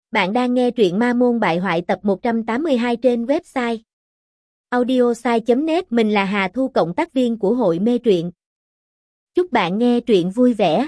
Bạn đang nghe truyện Ma Môn Bại Hoại tập 182 trên website audiosai.net. Mình là Hà Thu, cộng tác viên của hội mê truyện. Chúc bạn nghe truyện vui vẻ.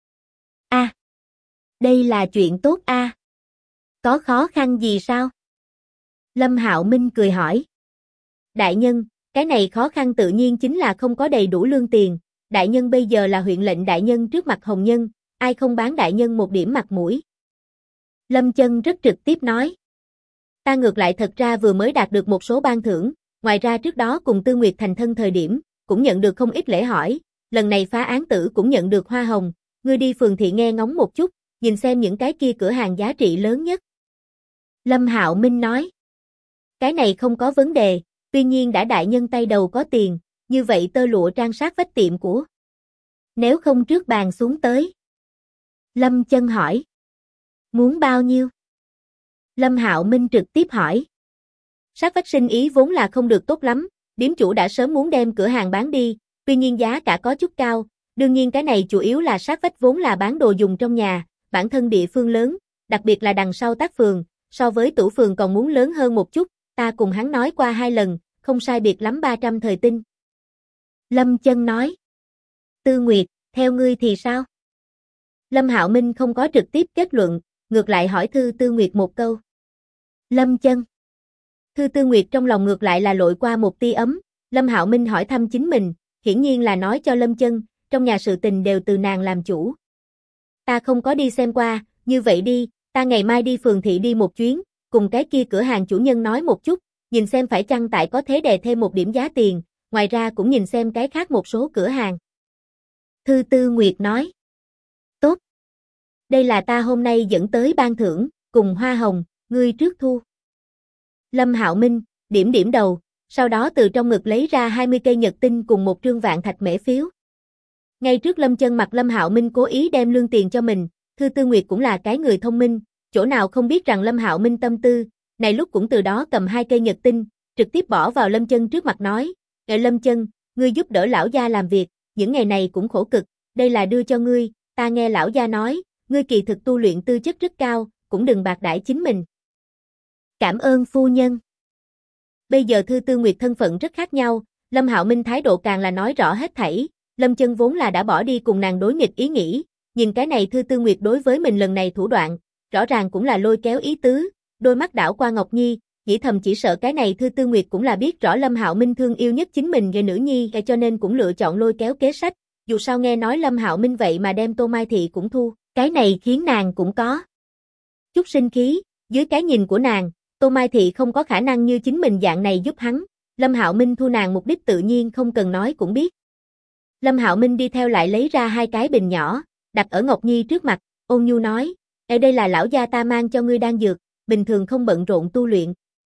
Đây là chuyện tốt a. Có khó khăn gì sao? Lâm Hạo Minh cười hỏi. Đại nhân, cái này khó khăn tự nhiên chính là không có đầy đủ lương tiền. Đại nhân bây giờ là huyện lệnh đại nhân trước mặt hồng nhân, ai không bán đại nhân một điểm mặt mũi. Lâm Chân rất trực tiếp nói. Ta ngược lại thật ra vừa mới đạt được một số ban thưởng, ngoài ra trước đó cùng Tư Nguyệt thành thân thời điểm, cũng nhận được không ít lễ hỏi, lần này phá án tử cũng nhận được hoa hồng, ngươi đi phường thị nghe ngóng một chút, nhìn xem những cái kia cửa hàng giá trị lớn nhất. Lâm Hạo Minh nói. Cái này không có vấn đề, tuy nhiên đã đại nhân tay đầu có tiền, như vậy tơ lụa trang sát vách tiệm của. Nếu không trước bàn xuống tới. Lâm Chân hỏi. Muốn bao nhiêu? Lâm Hạo Minh trực tiếp hỏi. Sát vách sinh ý vốn là không được tốt lắm, điếm chủ đã sớm muốn đem cửa hàng bán đi, tuy nhiên giá cả có chút cao, đương nhiên cái này chủ yếu là sát vách vốn là bán đồ dùng trong nhà, bản thân địa phương lớn, đặc biệt là đằng sau Tác phường, so với Tủ phường còn muốn lớn hơn một chút, ta cùng hắn nói qua 2 lần, không sai biệt lắm 300 thời tinh. Lâm Chân nói. Tư Nguyệt, theo ngươi thì sao? Lâm Hạo Minh không có trực tiếp kết luận, ngược lại hỏi Tư Nguyệt một câu. Lâm Chân. Tư Nguyệt trong lòng ngược lại là lội qua một tia ấm, Lâm Hạo Minh hỏi thăm chính mình, hiển nhiên là nói cho Lâm Chân, trong nhà sự tình đều từ nàng làm chủ. Ta không có đi xem qua, như vậy đi, ta ngày mai đi phường thị đi một chuyến, cùng cái kia cửa hàng chủ nhân nói một chút, nhìn xem phải chăng tại có thế đè thêm một điểm giá tiền, ngoài ra cũng nhìn xem cái khác một số cửa hàng. Tư Nguyệt nói. Tốt. Đây là ta hôm nay dẫn tới ban thưởng, cùng hoa hồng, ngươi trước thu. Lâm Hạo Minh, điểm đầu, sau đó từ trong ngực lấy ra 20 cây nhật tinh cùng một trương vạn thạch mễ phiếu. Ngay trước Lâm Chân mặt Lâm Hạo Minh cố ý đem lương tiền cho mình, Tư Nguyệt cũng là cái người thông minh, chỗ nào không biết rằng Lâm Hạo Minh tâm tư, này lúc cũng từ đó cầm 2 cây nhật tinh, trực tiếp bỏ vào Lâm Chân trước mặt nói, Lâm Chân, ngươi giúp đỡ lão gia làm việc, những ngày này cũng khổ cực, đây là đưa cho ngươi, ta nghe lão gia nói, ngươi kỳ thực tu luyện tư chất rất cao, cũng đừng bạc đãi chính mình. Cảm ơn phu nhân. Bây giờ Tư Nguyệt thân phận rất khác nhau, Lâm Hạo Minh thái độ càng là nói rõ hết thảy, Lâm Chân vốn là đã bỏ đi cùng nàng đối nghịch ý nghĩ, nhìn cái này Tư Nguyệt đối với mình lần này thủ đoạn, rõ ràng cũng là lôi kéo ý tứ, đôi mắt đảo qua Ngọc Nhi, nghĩ thầm chỉ sợ cái này Tư Nguyệt cũng là biết rõ Lâm Hạo Minh thương yêu nhất chính mình về nữ nhi, cho nên cũng lựa chọn lôi kéo kế sách, dù sao nghe nói Lâm Hạo Minh vậy mà đem Tô Mai Thị cũng thu, cái này khiến nàng cũng có chút sinh khí, dưới cái nhìn của nàng, Tô Mai Thị không có khả năng như chính mình dạng này giúp hắn, Lâm Hạo Minh thu nàng mục đích tự nhiên không cần nói cũng biết. Lâm Hạo Minh đi theo lại lấy ra 2 cái bình nhỏ, đặt ở Ngọc Nhi trước mặt, ôn nhu nói, ở đây là lão gia ta mang cho ngươi đan dược, bình thường không bận rộn tu luyện.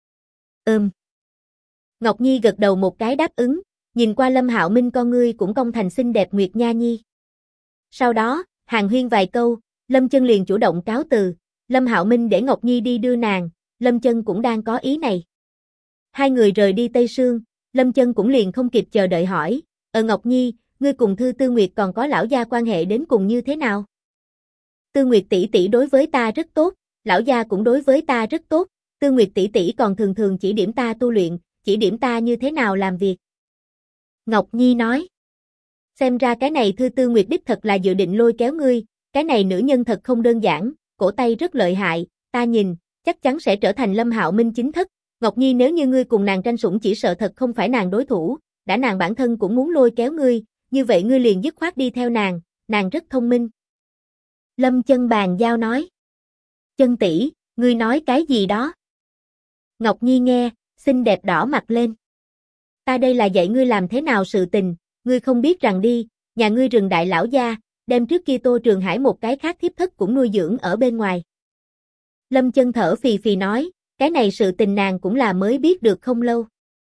Ngọc Nhi gật đầu một cái đáp ứng, nhìn qua Lâm Hạo Minh con ngươi cũng cong thành xinh đẹp Nguyệt Nha Nhi. Sau đó, hàn huyên vài câu, Lâm Chân liền chủ động cáo từ, Lâm Hạo Minh để Ngọc Nhi đi đưa nàng, Lâm Chân cũng đang có ý này. Hai người rời đi Tây Sương, Lâm Chân cũng liền không kịp chờ đợi hỏi, Ngọc Nhi, ngươi cùng Tư Nguyệt còn có lão gia quan hệ đến cùng như thế nào? Tư Nguyệt tỷ tỷ đối với ta rất tốt, lão gia cũng đối với ta rất tốt, Tư Nguyệt tỷ tỷ còn thường thường chỉ điểm ta tu luyện, chỉ điểm ta như thế nào làm việc. Ngọc Nhi nói. Xem ra cái này Tư Nguyệt đích thật là dự định lôi kéo ngươi, cái này nữ nhân thật không đơn giản, cổ tay rất lợi hại, ta nhìn, chắc chắn sẽ trở thành Lâm Hạo Minh chính thất. Ngọc Nhi, nếu như ngươi cùng nàng tranh sủng chỉ sợ thật không phải nàng đối thủ, đã nàng bản thân cũng muốn lôi kéo ngươi, như vậy ngươi liền dứt khoát đi theo nàng rất thông minh. Lâm Chân bàn giao nói. Chân tỷ, ngươi nói cái gì đó? Ngọc Nhi nghe, xinh đẹp đỏ mặt lên. Ta đây là dạy ngươi làm thế nào sự tình, ngươi không biết rằng đi, nhà ngươi rừng đại lão gia, đem trước kia Tô Trường Hải một cái khác thiếp thất cũng nuôi dưỡng ở bên ngoài. Lâm Chân thở phì phì nói, cái này sự tình nàng cũng là mới biết được không lâu.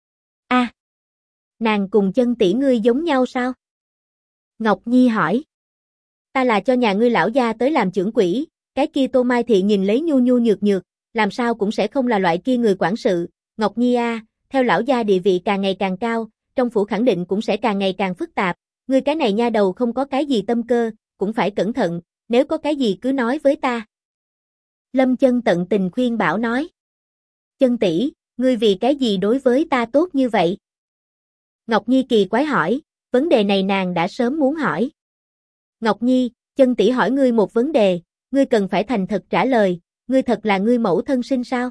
Nàng cùng Chân tỷ ngươi giống nhau sao? Ngọc Nhi hỏi. Ta là cho nhà ngươi lão gia tới làm trưởng quỹ, cái kia Tô Mai Thị nhìn lấy nhu nhu nhược nhược, làm sao cũng sẽ không là loại kia người quản sự. Ngọc Nhi theo lão gia địa vị càng ngày càng cao, trong phủ khẳng định cũng sẽ càng ngày càng phức tạp, ngươi cái này nha đầu không có cái gì tâm cơ, cũng phải cẩn thận, nếu có cái gì cứ nói với ta. Lâm Chân tận tình khuyên bảo nói. Chân tỷ, ngươi vì cái gì đối với ta tốt như vậy? Ngọc Nhi kỳ quái hỏi, vấn đề này nàng đã sớm muốn hỏi. Ngọc Nhi, Chân tỷ hỏi ngươi một vấn đề, ngươi cần phải thành thật trả lời, ngươi thật là ngươi mẫu thân sinh sao?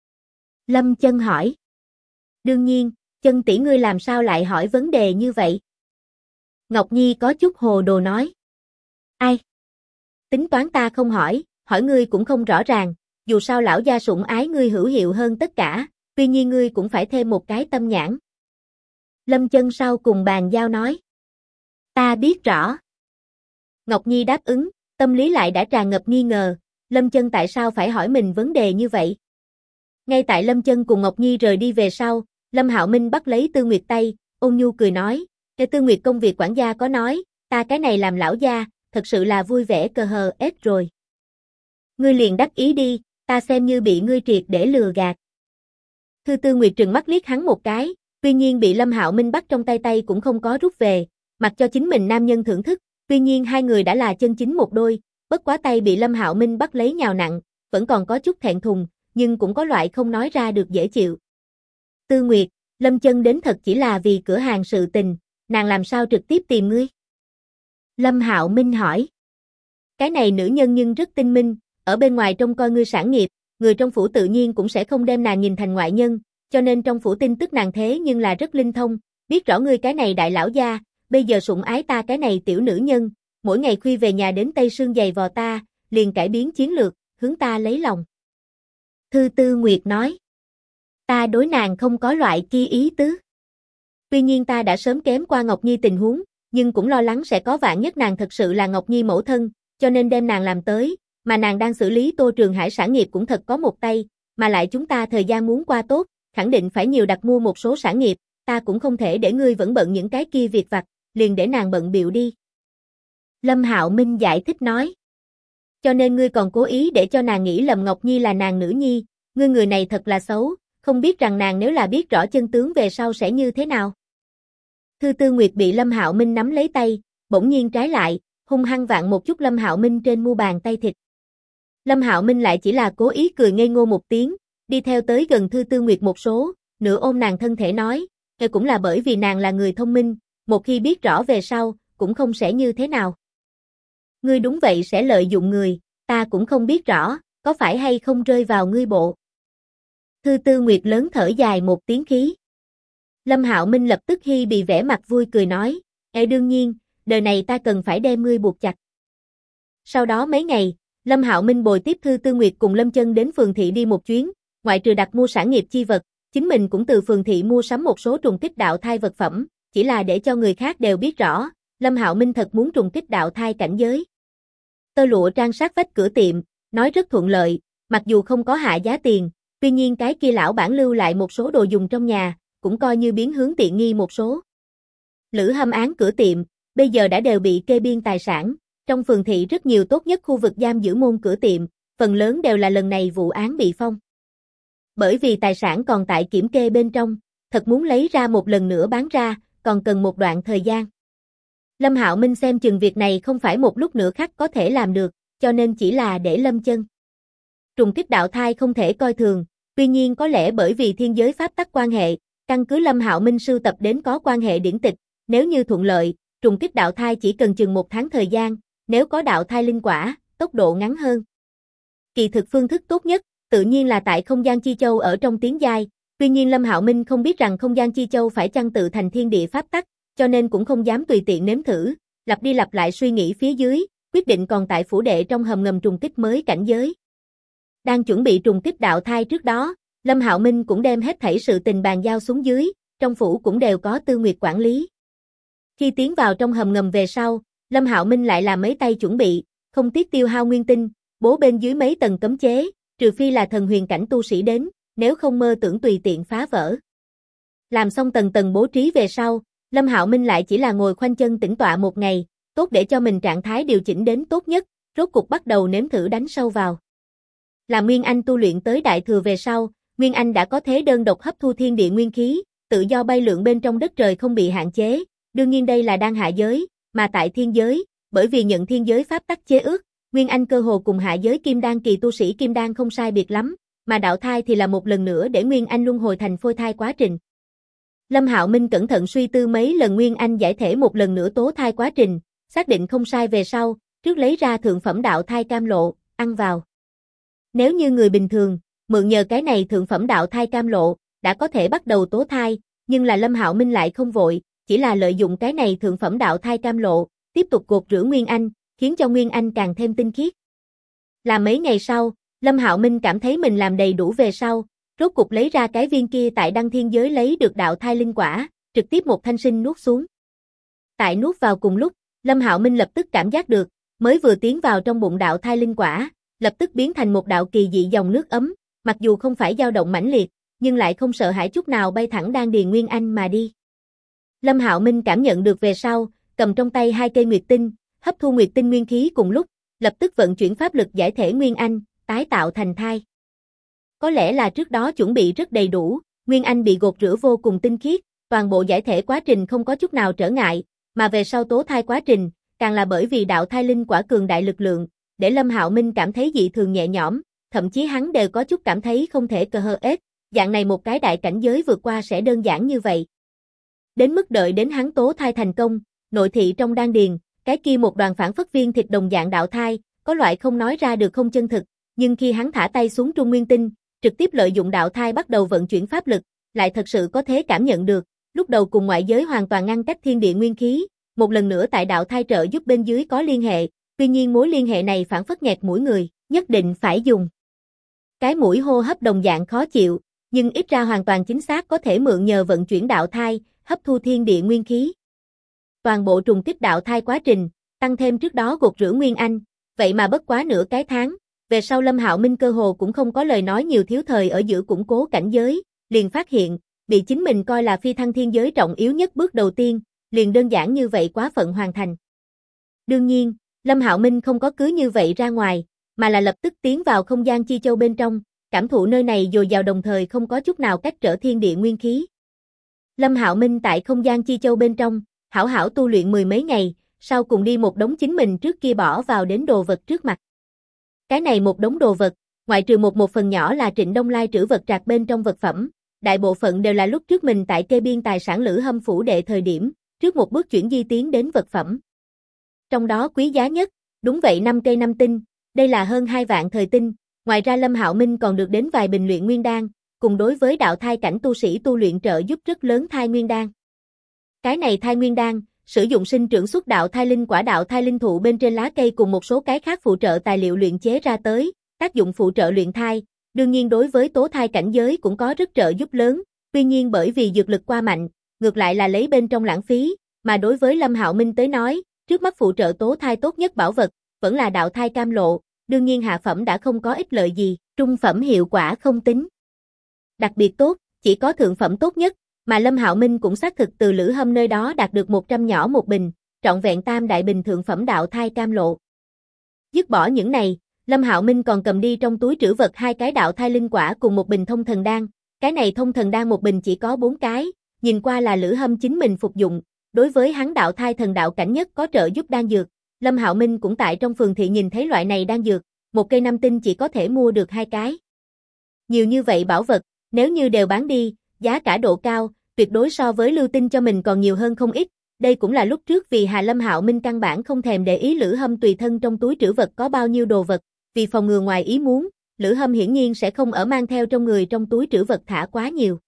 Lâm Chân hỏi. Đương nhiên, Chân tỷ ngươi làm sao lại hỏi vấn đề như vậy? Ngọc Nhi có chút hồ đồ nói. Ai? Tính toán ta không hỏi, hỏi ngươi cũng không rõ ràng, dù sao lão gia sủng ái ngươi hữu hiệu hơn tất cả, tuy nhiên ngươi cũng phải thêm một cái tâm nhãn. Lâm Chân sau cùng bàn giao nói. Ta biết rõ. Ngọc Nhi đáp ứng, tâm lý lại đã tràn ngập nghi ngờ, Lâm Chân tại sao phải hỏi mình vấn đề như vậy? Ngay tại Lâm Chân cùng Ngọc Nhi rời đi về sau, Lâm Hạo Minh bắt lấy Tư Nguyệt tay, ôn nhu cười nói, "Cái Tư Nguyệt công việc quản gia có nói, ta cái này làm lão gia, thật sự là vui vẻ cờ hờ ết rồi. Ngươi liền đắc ý đi, ta xem như bị ngươi triệt để lừa gạt." Thư Tư Nguyệt trừng mắt liếc hắn một cái, tuy nhiên bị Lâm Hạo Minh bắt trong tay cũng không có rút về, mặc cho chính mình nam nhân thưởng thức, tuy nhiên hai người đã là chân chính một đôi, bất quá tay bị Lâm Hạo Minh bắt lấy nhào nặng, vẫn còn có chút thẹn thùng, nhưng cũng có loại không nói ra được dễ chịu. Tư Nguyệt, Lâm Chân đến thật chỉ là vì cửa hàng sự tình, nàng làm sao trực tiếp tìm ngươi? Lâm Hạo Minh hỏi. Cái này nữ nhân nhưng rất tinh minh, ở bên ngoài trông coi ngươi sản nghiệp, người trong phủ tự nhiên cũng sẽ không đem nàng nhìn thành ngoại nhân, cho nên trong phủ tin tức nàng thế nhưng là rất linh thông, biết rõ ngươi cái này đại lão gia, bây giờ sủng ái ta cái này tiểu nữ nhân, mỗi ngày khuya về nhà đến Tây Sương giày vò ta, liền cải biến chiến lược, hướng ta lấy lòng. Thư Tư Nguyệt nói. Ta đối nàng không có loại kia ý tứ. Tuy nhiên ta đã sớm kém qua Ngọc Nhi tình huống, nhưng cũng lo lắng sẽ có vạn nhất nàng thật sự là Ngọc Nhi mẫu thân, cho nên đem nàng làm tới, mà nàng đang xử lý Tô Trường Hải sản nghiệp cũng thật có một tay, mà lại chúng ta thời gian muốn qua tốt, khẳng định phải nhiều đặt mua một số sản nghiệp, ta cũng không thể để ngươi vẫn bận những cái kia việc vặt, liền để nàng bận bịu đi. Lâm Hạo Minh giải thích nói. Cho nên ngươi còn cố ý để cho nàng nghĩ lầm Ngọc Nhi là nàng nữ nhi, ngươi người này thật là xấu, không biết rằng nàng nếu là biết rõ chân tướng về sau sẽ như thế nào. Thư Tư Nguyệt bị Lâm Hạo Minh nắm lấy tay, bỗng nhiên trái lại, hung hăng vặn một chút Lâm Hạo Minh trên mu bàn tay thịt. Lâm Hạo Minh lại chỉ là cố ý cười ngây ngô một tiếng, đi theo tới gần Thư Tư Nguyệt một số, nửa ôm nàng thân thể nói, cũng là bởi vì nàng là người thông minh, một khi biết rõ về sau, cũng không sẽ như thế nào. Ngươi đúng vậy sẽ lợi dụng người, ta cũng không biết rõ, có phải hay không rơi vào ngươi bộ. Thư Tư Nguyệt lớn thở dài một tiếng khí. Lâm Hạo Minh lập tức hi bị vẻ mặt vui cười nói, đương nhiên, đời này ta cần phải đem ngươi buộc chặt. Sau đó mấy ngày, Lâm Hạo Minh bồi tiếp Thư Tư Nguyệt cùng Lâm Chân đến phường thị đi một chuyến, ngoại trừ đặt mua sản nghiệp chi vật, chính mình cũng từ phường thị mua sắm một số trùng kích đạo thai vật phẩm, chỉ là để cho người khác đều biết rõ, Lâm Hạo Minh thật muốn trùng kích đạo thai cảnh giới. Tơ lụa trang sát vách cửa tiệm, nói rất thuận lợi, mặc dù không có hạ giá tiền, tuy nhiên cái kia lão bản lưu lại một số đồ dùng trong nhà, cũng coi như biến hướng tiện nghi một số. Lữ Hâm án cửa tiệm, bây giờ đã đều bị kê biên tài sản, trong phường thị rất nhiều tốt nhất khu vực giam giữ môn cửa tiệm, phần lớn đều là lần này vụ án bị phong. Bởi vì tài sản còn tại kiểm kê bên trong, thật muốn lấy ra một lần nữa bán ra, còn cần một đoạn thời gian. Lâm Hạo Minh xem chừng việc này không phải một lúc nữa khắc có thể làm được, cho nên chỉ là để Lâm Chân. Trùng kích đạo thai không thể coi thường, tuy nhiên có lẽ bởi vì thiên giới pháp tắc quan hệ, căn cứ Lâm Hạo Minh sưu tập đến có quan hệ điển tịch, nếu như thuận lợi, trùng kích đạo thai chỉ cần chừng 1 tháng thời gian, nếu có đạo thai linh quả, tốc độ ngắn hơn. Kỳ thực phương thức tốt nhất, tự nhiên là tại không gian chi châu ở trong tiến giai, tuy nhiên Lâm Hạo Minh không biết rằng không gian chi châu phải chăng tự thành thiên địa pháp tắc, cho nên cũng không dám tùy tiện nếm thử, lặp đi lặp lại suy nghĩ phía dưới, quyết định còn tại phủ đệ trong hầm ngầm trùng kích mới cảnh giới. Đang chuẩn bị trùng kích đạo thai trước đó, Lâm Hạo Minh cũng đem hết thảy sự tình bàn giao xuống dưới, trong phủ cũng đều có Tư Nguyệt quản lý. Khi tiến vào trong hầm ngầm về sau, Lâm Hạo Minh lại làm mấy tay chuẩn bị, không tiếc tiêu hao nguyên tinh, bố bên dưới mấy tầng cấm chế, trừ phi là thần huyền cảnh tu sĩ đến, nếu không mơ tưởng tùy tiện phá vỡ. Làm xong tầng tầng bố trí về sau, Lâm Hạo Minh lại chỉ là ngồi khoanh chân tĩnh tọa một ngày, tốt để cho mình trạng thái điều chỉnh đến tốt nhất, rốt cục bắt đầu nếm thử đánh sâu vào. Là Nguyên Anh tu luyện tới đại thừa về sau, Nguyên Anh đã có thế đơn độc hấp thu thiên địa nguyên khí, tự do bay lượn bên trong đất trời không bị hạn chế, đương nhiên đây là đang hạ giới, mà tại thiên giới, bởi vì nhận thiên giới pháp tắc chế ước, Nguyên Anh cơ hồ cùng hạ giới kim đan kỳ tu sĩ kim đan không sai biệt lắm, mà đạo thai thì là một lần nữa để Nguyên Anh luân hồi thành phôi thai quá trình. Lâm Hạo Minh cẩn thận suy tư mấy lần Nguyên Anh giải thể một lần nữa tố thai quá trình, xác định không sai về sau, trước lấy ra thượng phẩm đạo thai cam lộ, ăn vào. Nếu như người bình thường, mượn nhờ cái này thượng phẩm đạo thai cam lộ, đã có thể bắt đầu tố thai, nhưng là Lâm Hạo Minh lại không vội, chỉ là lợi dụng cái này thượng phẩm đạo thai cam lộ, tiếp tục gột rửa Nguyên Anh, khiến cho Nguyên Anh càng thêm tinh khiết. Là mấy ngày sau, Lâm Hạo Minh cảm thấy mình làm đầy đủ về sau, rốt cục lấy ra cái viên kia tại Đăng Thiên giới lấy được đạo thai linh quả, trực tiếp một thanh sinh nuốt xuống. Tại nuốt vào cùng lúc, Lâm Hạo Minh lập tức cảm giác được, mới vừa tiến vào trong bụng đạo thai linh quả, lập tức biến thành một đạo kỳ dị dòng nước ấm, mặc dù không phải dao động mãnh liệt, nhưng lại không sợ hãi chút nào bay thẳng đan điền Nguyên Anh mà đi. Lâm Hạo Minh cảm nhận được về sau, cầm trong tay 2 cây nguyệt tinh, hấp thu nguyệt tinh nguyên khí cùng lúc, lập tức vận chuyển pháp lực giải thể Nguyên Anh, tái tạo thành thai. Có lẽ là trước đó chuẩn bị rất đầy đủ, Nguyên Anh bị gột rửa vô cùng tinh khiết, toàn bộ giải thể quá trình không có chút nào trở ngại, mà về sau tố thai quá trình, càng là bởi vì đạo thai linh quả cường đại lực lượng, để Lâm Hạo Minh cảm thấy dị thường nhẹ nhõm, thậm chí hắn đều có chút cảm thấy không thể cờ hờ ết, dạng này một cái đại cảnh giới vượt qua sẽ đơn giản như vậy. Đến mức đợi đến hắn tố thai thành công, nội thị trong đan điền, cái kia một đoàn phản phất viên thịt đồng dạng đạo thai, có loại không nói ra được không chân thực, nhưng khi hắn thả tay xuống trung nguyên tinh, trực tiếp lợi dụng đạo thai bắt đầu vận chuyển pháp lực, lại thật sự có thể cảm nhận được, lúc đầu cùng ngoại giới hoàn toàn ngăn cách thiên địa nguyên khí, một lần nữa tại đạo thai trợ giúp bên dưới có liên hệ, tuy nhiên mối liên hệ này phản phất nghẹt mũi người, nhất định phải dùng. Cái mũi hô hấp đồng dạng khó chịu, nhưng ít ra hoàn toàn chính xác có thể mượn nhờ vận chuyển đạo thai, hấp thu thiên địa nguyên khí. Toàn bộ trùng kích đạo thai quá trình, tăng thêm trước đó gột rửa Nguyên Anh, vậy mà bất quá nửa cái tháng, về sau Lâm Hạo Minh cơ hồ cũng không có lời nói nhiều thiếu thời ở giữa củng cố cảnh giới, liền phát hiện, bị chính mình coi là phi thăng thiên giới trọng yếu nhất bước đầu tiên, liền đơn giản như vậy quá phận hoàn thành. Đương nhiên, Lâm Hạo Minh không có cứ như vậy ra ngoài, mà là lập tức tiến vào không gian chi châu bên trong, cảm thụ nơi này dồi dào đồng thời không có chút nào cách trở thiên địa nguyên khí. Lâm Hạo Minh tại không gian chi châu bên trong, hảo hảo tu luyện 10 mấy ngày, sau cùng đi một đống chính mình trước kia bỏ vào đến đồ vật trước mặt. Cái này một đống đồ vật, ngoại trừ một phần nhỏ là Trịnh Đông Lai trữ vật trạc bên trong vật phẩm, đại bộ phận đều là lúc trước mình tại kê biên tài sản Lữ Hâm phủ đệ thời điểm, trước một bước chuyển di tiến đến vật phẩm. Trong đó quý giá nhất, đúng vậy 5 cây 5 tinh, đây là hơn 2 vạn thời tinh, ngoài ra Lâm Hạo Minh còn được đến vài bình luyện nguyên đan, cùng đối với đạo thai cảnh tu sĩ tu luyện trợ giúp rất lớn thai nguyên đan. Cái này thai nguyên đan, sử dụng sinh trưởng xuất đạo thai linh quả đạo thai linh thụ bên trên lá cây cùng một số cái khác phụ trợ tài liệu luyện chế ra tới, tác dụng phụ trợ luyện thai, đương nhiên đối với tố thai cảnh giới cũng có rất trợ giúp lớn, tuy nhiên bởi vì dược lực quá mạnh, ngược lại là lấy bên trong lãng phí, mà đối với Lâm Hạo Minh tới nói, trước mắt phụ trợ tố thai tốt nhất bảo vật, vẫn là đạo thai cam lộ, đương nhiên hạ phẩm đã không có ích lợi gì, trung phẩm hiệu quả không tính. Đặc biệt tốt, chỉ có thượng phẩm tốt nhất, mà Lâm Hạo Minh cũng xác thực từ Lữ Hâm nơi đó đạt được 100 nhỏ một bình, trọn vẹn tam đại bình thượng phẩm đạo thai cam lộ. Dứt bỏ những này, Lâm Hạo Minh còn cầm đi trong túi trữ vật 2 cái đạo thai linh quả cùng một bình thông thần đan, cái này thông thần đan một bình chỉ có 4 cái, nhìn qua là Lữ Hâm chính mình phục dụng, đối với hắn đạo thai thần đạo cảnh nhất có trợ giúp đan dược, Lâm Hạo Minh cũng tại trong phường thị nhìn thấy loại này đan dược, một cây 5 tinh chỉ có thể mua được 2 cái. Nhiều như vậy bảo vật, nếu như đều bán đi, giá cả độ cao, tuyệt đối so với lưu tinh cho mình còn nhiều hơn không ít, đây cũng là lúc trước vì Lâm Hạo Minh căn bản không thèm để ý Lữ Hâm tùy thân trong túi trữ vật có bao nhiêu đồ vật, vì phòng ngừa ngoài ý muốn, Lữ Hâm hiển nhiên sẽ không ở mang theo trong người trong túi trữ vật thả quá nhiều.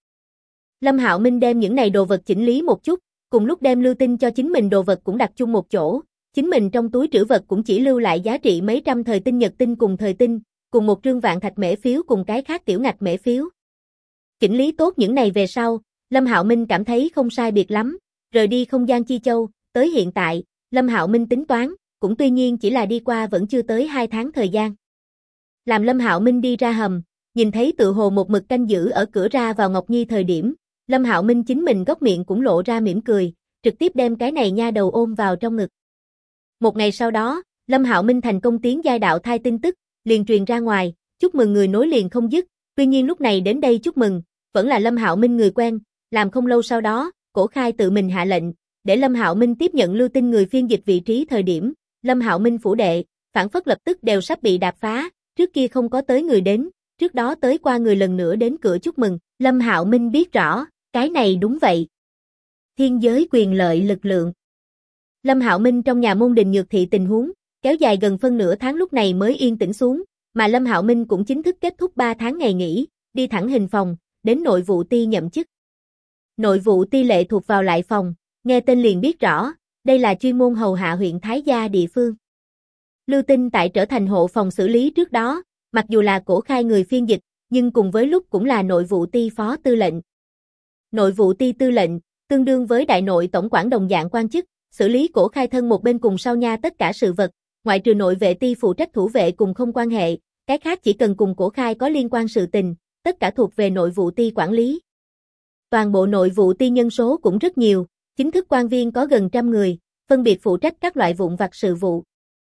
Lâm Hạo Minh đem những này đồ vật chỉnh lý một chút, cùng lúc đem lưu tinh cho chính mình đồ vật cũng đặt chung một chỗ, chính mình trong túi trữ vật cũng chỉ lưu lại giá trị mấy trăm thời tinh nhật tinh cùng thời tinh, cùng một trương vạn thạch mễ phiếu cùng cái khác tiểu ngạch mễ phiếu. Chỉnh lý tốt những này về sau, Lâm Hạo Minh cảm thấy không sai biệt lắm, rời đi không gian chi châu, tới hiện tại, Lâm Hạo Minh tính toán, cũng tuy nhiên chỉ là đi qua vẫn chưa tới 2 tháng thời gian. Làm Lâm Hạo Minh đi ra hầm, nhìn thấy tự hồ một mực canh giữ ở cửa ra vào Ngọc Nhi thời điểm, Lâm Hạo Minh chính mình góc miệng cũng lộ ra mỉm cười, trực tiếp đem cái này nha đầu ôm vào trong ngực. Một ngày sau đó, Lâm Hạo Minh thành công tiến giai đạo thai tin tức, liền truyền ra ngoài, chúc mừng người nối liền không dứt, tuy nhiên lúc này đến đây chúc mừng, vẫn là Lâm Hạo Minh người quen, làm không lâu sau đó, Cổ Khai tự mình hạ lệnh, để Lâm Hạo Minh tiếp nhận lưu tinh người phiên dịch vị trí thời điểm, Lâm Hạo Minh phủ đệ, phản phất lập tức đều sắp bị đạp phá, trước kia không có tới người đến, trước đó tới qua người lần nữa đến cửa chúc mừng, Lâm Hạo Minh biết rõ, cái này đúng vậy. Thiên giới quyền lợi lực lượng. Lâm Hạo Minh trong nhà môn Đình Nhược Thị tình huống, kéo dài gần phân nửa tháng lúc này mới yên tĩnh xuống, mà Lâm Hạo Minh cũng chính thức kết thúc 3 tháng ngày nghỉ, đi thẳng hình phòng, đến nội vụ ty nhậm chức. Nội vụ ty lệ thuộc vào lại phòng, nghe tên liền biết rõ, đây là chuyên môn hầu hạ huyện Thái Gia địa phương. Lưu Tinh tại trở thành hộ phòng xử lý trước đó, mặc dù là Cổ Khai người phiên dịch, nhưng cùng với lúc cũng là nội vụ ty phó tư lệnh. Nội vụ ty tư lệnh, tương đương với đại nội tổng quản đồng dạng quan chức, xử lý Cổ Khai thân một bên cùng sau nha tất cả sự vật, ngoại trừ nội vệ ty phụ trách thủ vệ cùng không quan hệ, cái khác chỉ cần cùng Cổ Khai có liên quan sự tình, tất cả thuộc về nội vụ ty quản lý. Toàn bộ nội vụ ty nhân số cũng rất nhiều, chính thức quan viên có gần 100 người, phân biệt phụ trách các loại vụn vặt sự vụ.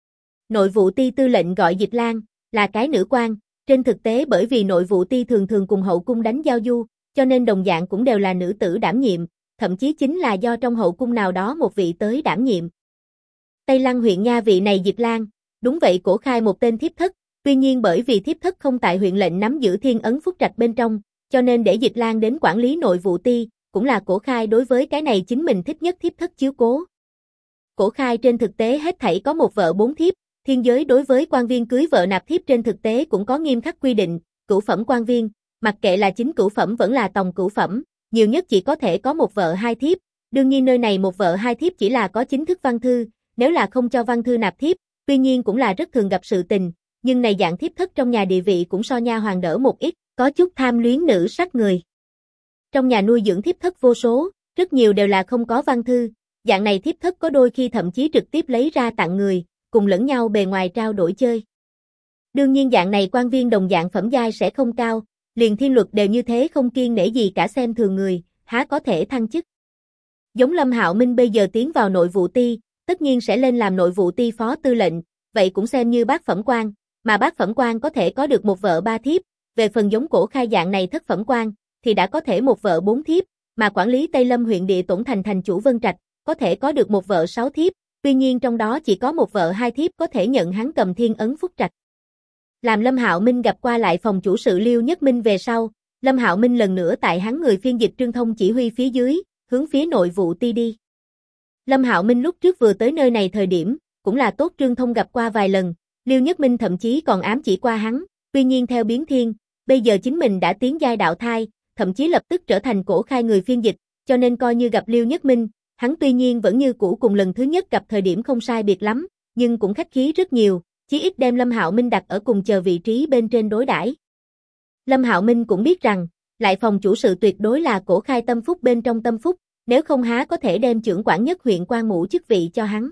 Nội vụ ty tư lệnh gọi Dịch Lan, là cái nữ quan, trên thực tế bởi vì nội vụ ty thường thường cùng hậu cung đánh giao du, cho nên đồng dạng cũng đều là nữ tử đảm nhiệm, thậm chí chính là do trong hậu cung nào đó một vị tới đảm nhiệm. Tây Lăng huyện nha vị này Dịch Lan, đúng vậy Cổ Khai một tên thiếp thất, tuy nhiên bởi vì thiếp thất không tại huyện lệnh nắm giữ thiên ấn phúc trạch bên trong, cho nên để Dịch Lan đến quản lý nội vụ ty, cũng là Cổ Khai đối với cái này chính mình thích nhất thiếp thất chiếu cố. Cổ Khai trên thực tế hết thảy có một vợ 4 thiếp, thiên giới đối với quan viên cưới vợ nạp thiếp trên thực tế cũng có nghiêm khắc quy định, cửu phẩm quan viên, mặc kệ là chính cửu phẩm vẫn là tòng cửu phẩm, nhiều nhất chỉ có thể có một vợ 2 thiếp, đương nhiên nơi này một vợ 2 thiếp chỉ là có chính thức văn thư, nếu là không cho văn thư nạp thiếp, tuy nhiên cũng là rất thường gặp sự tình, nhưng này dạng thiếp thất trong nhà địa vị cũng so nha hoàng đỡ một ít, có chút tham luyến nữ sắc người. Trong nhà nuôi dưỡng thiếp thất vô số, rất nhiều đều là không có văn thư, dạng này thiếp thất có đôi khi thậm chí trực tiếp lấy ra tặng người, cùng lẫn nhau bề ngoài trao đổi chơi. Đương nhiên dạng này quan viên đồng dạng phẩm giai sẽ không cao, liền thiên luật đều như thế không kiêng nể gì cả xem thường người, há có thể thăng chức. Giống Lâm Hạo Minh bây giờ tiến vào nội vụ ty, tất nhiên sẽ lên làm nội vụ ty phó tư lệnh, vậy cũng xem như bát phẩm quan, mà bát phẩm quan có thể có được một vợ 3 thiếp, về phần giống Cổ Khai dạng này thất phẩm quan, thì đã có thể một vợ 4 thiếp, mà quản lý Tây Lâm huyện địa tổn thành chủ Vân Trạch, có thể có được một vợ 6 thiếp, tuy nhiên trong đó chỉ có một vợ 2 thiếp có thể nhận hắn cầm thiên ấn phúc trạch. Làm Lâm Hạo Minh gặp qua lại phòng chủ sự Liêu Nhất Minh về sau, Lâm Hạo Minh lần nữa tại hắn người phiên dịch Trương Thông chỉ huy phía dưới, hướng phía nội vụ ty đi. Lâm Hạo Minh lúc trước vừa tới nơi này thời điểm, cũng là tốt Trương Thông gặp qua vài lần, Liêu Nhất Minh thậm chí còn ám chỉ qua hắn, tuy nhiên theo biến thiên, bây giờ chính mình đã tiến giai đạo thai, thậm chí lập tức trở thành Cổ Khai người phiên dịch, cho nên coi như gặp Liêu Nhất Minh, hắn tuy nhiên vẫn như cũ cùng lần thứ nhất gặp thời điểm không sai biệt lắm, nhưng cũng khách khí rất nhiều, chí ít đem Lâm Hạo Minh đặt ở cùng chờ vị trí bên trên đối đãi. Lâm Hạo Minh cũng biết rằng, lại phòng chủ sự tuyệt đối là Cổ Khai tâm phúc bên trong tâm phúc, nếu không há có thể đem trưởng quản nhất huyện quan mũ chức vị cho hắn.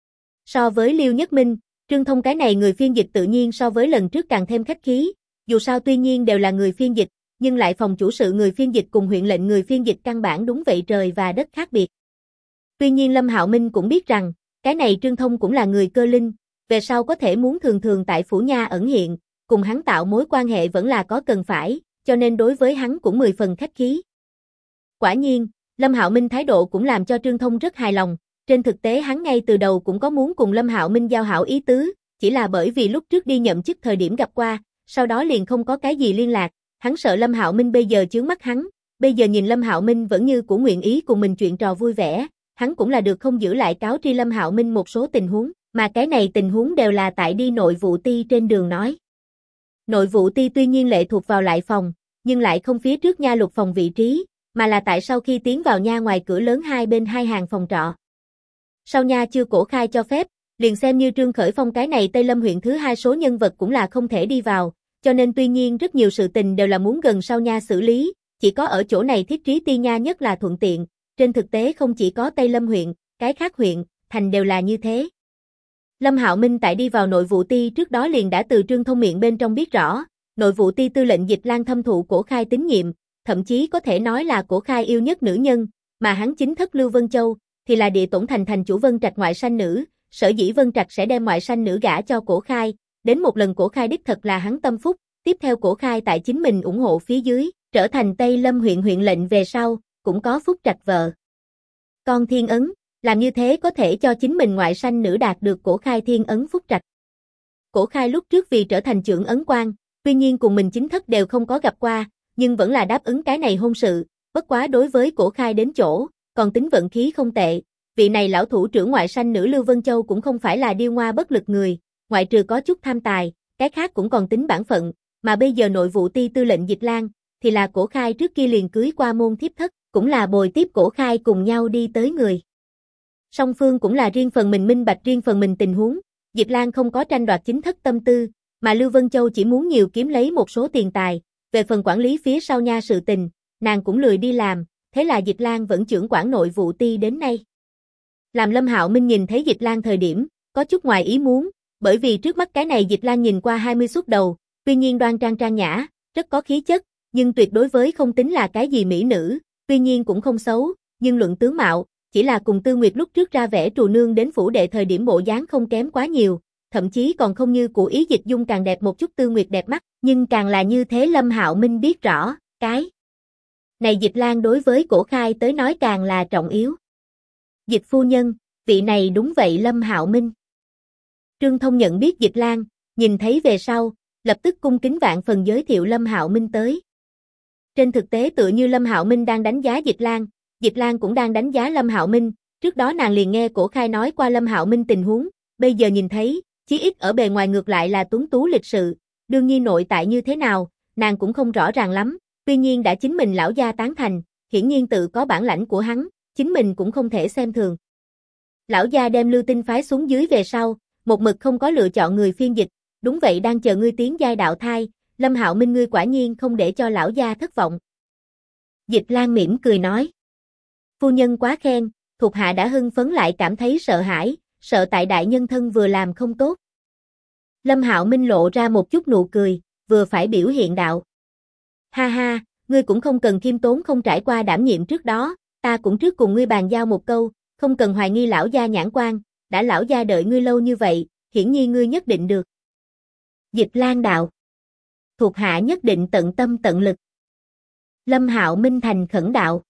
So với Liêu Nhất Minh, Trương Thông cái này người phiên dịch tự nhiên so với lần trước càng thêm khách khí, dù sao tuy nhiên đều là người phiên dịch, nhưng lại phòng chủ sự người phiên dịch cùng huyện lệnh người phiên dịch căn bản đúng vậy trời và đất khác biệt. Tuy nhiên Lâm Hạo Minh cũng biết rằng, cái này Trương Thông cũng là người cơ linh, về sau có thể muốn thường thường tại phủ nha ẩn hiện, cùng hắn tạo mối quan hệ vẫn là có cần phải, cho nên đối với hắn cũng 10 phần khách khí. Quả nhiên, Lâm Hạo Minh thái độ cũng làm cho Trương Thông rất hài lòng, trên thực tế hắn ngay từ đầu cũng có muốn cùng Lâm Hạo Minh giao hảo ý tứ, chỉ là bởi vì lúc trước đi nhậm chức thời điểm gặp qua, sau đó liền không có cái gì liên lạc, hắn sợ Lâm Hạo Minh bây giờ chướng mắt hắn, bây giờ nhìn Lâm Hạo Minh vẫn như của nguyện ý cùng mình chuyện trò vui vẻ, hắn cũng là được không giữ lại cáo tri Lâm Hạo Minh một số tình huống, mà cái này tình huống đều là tại đi nội vụ ty trên đường nói. Nội vụ ty tuy nhiên lệ thuộc vào lại phòng, nhưng lại không phía trước nha lục phòng vị trí, mà là tại sau khi tiến vào nha ngoài cửa lớn hai bên hai hàng phòng trọ. Sau nha chưa Cổ Khai cho phép, liền xem như Trương Khởi Phong cái này Tây Lâm huyện thứ 2 số nhân vật cũng là không thể đi vào, cho nên tuy nhiên rất nhiều sự tình đều là muốn gần sau nha xử lý, chỉ có ở chỗ này thiết trí ty nha nhất là thuận tiện, trên thực tế không chỉ có Tây Lâm huyện, cái khác huyện, thành đều là như thế. Lâm Hạo Minh tại đi vào nội vụ ty trước đó liền đã từ Trương Thông miệng bên trong biết rõ, nội vụ ty tư lệnh Dịch Lan thâm thụ Cổ Khai tín nhiệm, thậm chí có thể nói là Cổ Khai yêu nhất nữ nhân, mà hắn chính thất Lưu Vân Châu, thì là địa tổn thành chủ Vân Trạch ngoại sanh nữ, sở dĩ Vân Trạch sẽ đem ngoại sanh nữ gả cho Cổ Khai, đến một lần Cổ Khai đích thật là hắn tâm phúc, tiếp theo Cổ Khai tại chính mình ủng hộ phía dưới, trở thành Tây Lâm huyện huyện lệnh về sau, cũng có phúc trạch vợ. Con thiên ấn, làm như thế có thể cho chính mình ngoại sanh nữ đạt được Cổ Khai thiên ấn phúc trạch. Cổ Khai lúc trước vì trở thành trưởng ấn quan, tuy nhiên cùng mình chính thức đều không có gặp qua, nhưng vẫn là đáp ứng cái này hôn sự, bất quá đối với Cổ Khai đến chỗ, còn tính vận khí không tệ. Vị này lão thủ trưởng ngoại sanh nữ Lưu Vân Châu cũng không phải là điêu ngoa bất lực người, ngoại trừ có chút tham tài, cái khác cũng còn tính bản phận, mà bây giờ nội vụ ti tư lệnh Dịch Lan, thì là Cổ Khai trước kia liền cưới qua môn thiếp thất, cũng là bồi tiếp Cổ Khai cùng nhau đi tới người. Song phương cũng là riêng phần mình minh bạch riêng phần mình tình huống, Dịch Lan không có tranh đoạt chính thất tâm tư, mà Lưu Vân Châu chỉ muốn nhiều kiếm lấy một số tiền tài, về phần quản lý phía sau nha sự tình, nàng cũng lười đi làm, thế là Dịch Lan vẫn trưởng quản nội vụ ti đến nay. Làm Lâm Hạo Minh nhìn thấy Dịch Lan thời điểm, có chút ngoài ý muốn, bởi vì trước mắt cái này Dịch Lan nhìn qua 20 xuất đầu, tuy nhiên đoan trang trang nhã, rất có khí chất, nhưng tuyệt đối với không tính là cái gì mỹ nữ, tuy nhiên cũng không xấu, nhưng luận tướng mạo, chỉ là cùng Tư Nguyệt lúc trước ra vẻ trù nương đến phủ đệ thời điểm bộ dáng không kém quá nhiều, thậm chí còn không như của Ý Dịch Dung càng đẹp một chút Tư Nguyệt đẹp mắt, nhưng càng là như thế Lâm Hạo Minh biết rõ, cái này Dịch Lan đối với Cổ Khai tới nói càng là trọng yếu. Dịch phu nhân, vị này đúng vậy Lâm Hạo Minh. Trương Thông nhận biết Dịch Lan, nhìn thấy về sau, lập tức cung kính vạn phần giới thiệu Lâm Hạo Minh tới. Trên thực tế tựa như Lâm Hạo Minh đang đánh giá Dịch Lan cũng đang đánh giá Lâm Hạo Minh, trước đó nàng liền nghe Cổ Khai nói qua Lâm Hạo Minh tình huống, bây giờ nhìn thấy, chí ít ở bề ngoài ngược lại là tuấn tú lịch sự, đương nhiên nội tại như thế nào, nàng cũng không rõ ràng lắm, tuy nhiên đã chính mình lão gia tán thành, hiển nhiên tự có bản lãnh của hắn, chính mình cũng không thể xem thường. Lão gia đem Lưu Tinh phái xuống dưới về sau, một mực không có lựa chọn người phiên dịch, đúng vậy đang chờ ngươi tiến giai đạo thai, Lâm Hạo Minh ngươi quả nhiên không để cho lão gia thất vọng. Dịch Lan mỉm cười nói. Phu nhân quá khen, thuộc hạ đã hưng phấn lại cảm thấy sợ hãi, sợ tại đại nhân thân vừa làm không tốt. Lâm Hạo Minh lộ ra một chút nụ cười, vừa phải biểu hiện đạo. Ha ha, ngươi cũng không cần khiêm tốn không trải qua đảm nhiệm trước đó, ta cũng trước cùng ngươi bàn giao một câu, không cần hoài nghi lão gia nhãn quan, đã lão gia đợi ngươi lâu như vậy, hiển nhiên ngươi nhất định được. Dịch Lan đạo. Thuộc hạ nhất định tận tâm tận lực. Lâm Hạo Minh thành khẩn đạo.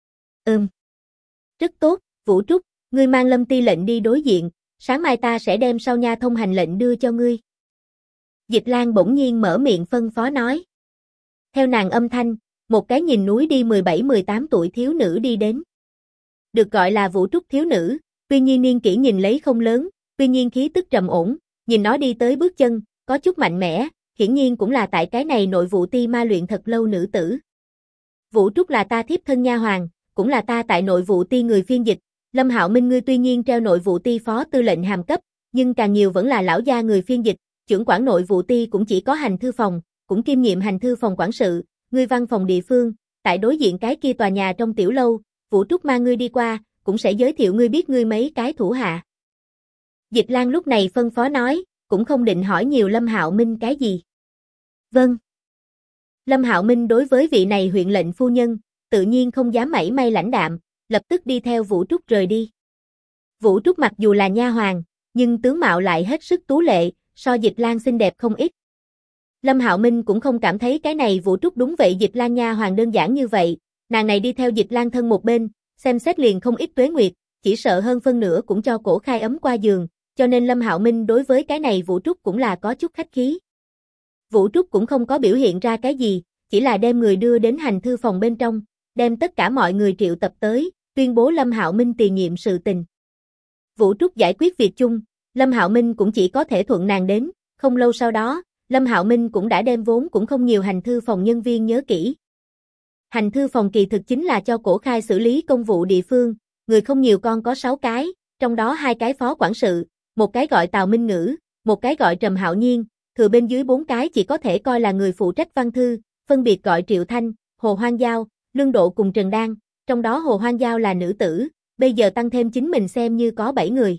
Rất tốt, Vũ Trúc, ngươi mang Lâm Ti lệnh đi đối diện, sáng mai ta sẽ đem sau nha thông hành lệnh đưa cho ngươi. Dịch Lan bỗng nhiên mở miệng phân phó nói. Theo nàng âm thanh, một cái nhìn núi đi 17-18 tuổi thiếu nữ đi đến. Được gọi là Vũ Trúc thiếu nữ, tuy nhiên niên kỷ nhìn lấy không lớn, tuy nhiên khí tức trầm ổn, nhìn nó đi tới bước chân, có chút mạnh mẽ, hiển nhiên cũng là tại cái này nội vụ ti ma luyện thật lâu nữ tử. Vũ Trúc là ta thiếp thân nha hoàng, cũng là ta tại nội vụ ti người phiên dịch, Lâm Hạo Minh ngươi tuy nhiên treo nội vụ ti phó tư lệnh hàm cấp, nhưng càng nhiều vẫn là lão gia người phiên dịch, trưởng quản nội vụ ti cũng chỉ có hành thư phòng, cũng kiêm nhiệm hành thư phòng quản sự, ngươi văn phòng địa phương, tại đối diện cái kia tòa nhà trong tiểu lâu, Vũ Trúc mang ngươi đi qua, cũng sẽ giới thiệu ngươi biết ngươi mấy cái thủ hạ. Dịch Lan lúc này phân phó nói, cũng không định hỏi nhiều Lâm Hạo Minh cái gì. Vâng. Lâm Hạo Minh đối với vị này huyện lệnh phu nhân, tự nhiên không dám mảy may lãnh đạm, lập tức đi theo Vũ Trúc rời đi. Vũ Trúc mặc dù là nha hoàn, nhưng tướng mạo lại hết sức tú lệ, so Dịch Lan xinh đẹp không ít. Lâm Hạo Minh cũng không cảm thấy cái này Vũ Trúc đúng vậy Dịch Lan nha hoàn đơn giản như vậy, nàng này đi theo Dịch Lan thân một bên, xem xét liền không ít tuế nguyệt, chỉ sợ hơn phân nửa cũng cho Cổ Khai ấm qua giường, cho nên Lâm Hạo Minh đối với cái này Vũ Trúc cũng là có chút khách khí. Vũ Trúc cũng không có biểu hiện ra cái gì, chỉ là đem người đưa đến hành thư phòng bên trong, đem tất cả mọi người triệu tập tới, tuyên bố Lâm Hạo Minh tiền nhiệm sự tình. Vũ Trúc giải quyết việc chung, Lâm Hạo Minh cũng chỉ có thể thuận nàng đến, không lâu sau đó, Lâm Hạo Minh cũng đã đem vốn cũng không nhiều hành thư phòng nhân viên nhớ kỹ. Hành thư phòng kỳ thực chính là cho Cổ Khai xử lý công vụ địa phương, người không nhiều con có 6 cái, trong đó 2 cái phó quản sự, một cái gọi Tào Minh Ngữ, một cái gọi Trầm Hạo Nhiên, thừa bên dưới 4 cái chỉ có thể coi là người phụ trách văn thư, phân biệt gọi Triệu Thanh, Hồ Hoang Giao, Lương Độ cùng Trần Đan, trong đó Hồ Hoang Giao là nữ tử, bây giờ tăng thêm chính mình xem như có 7 người.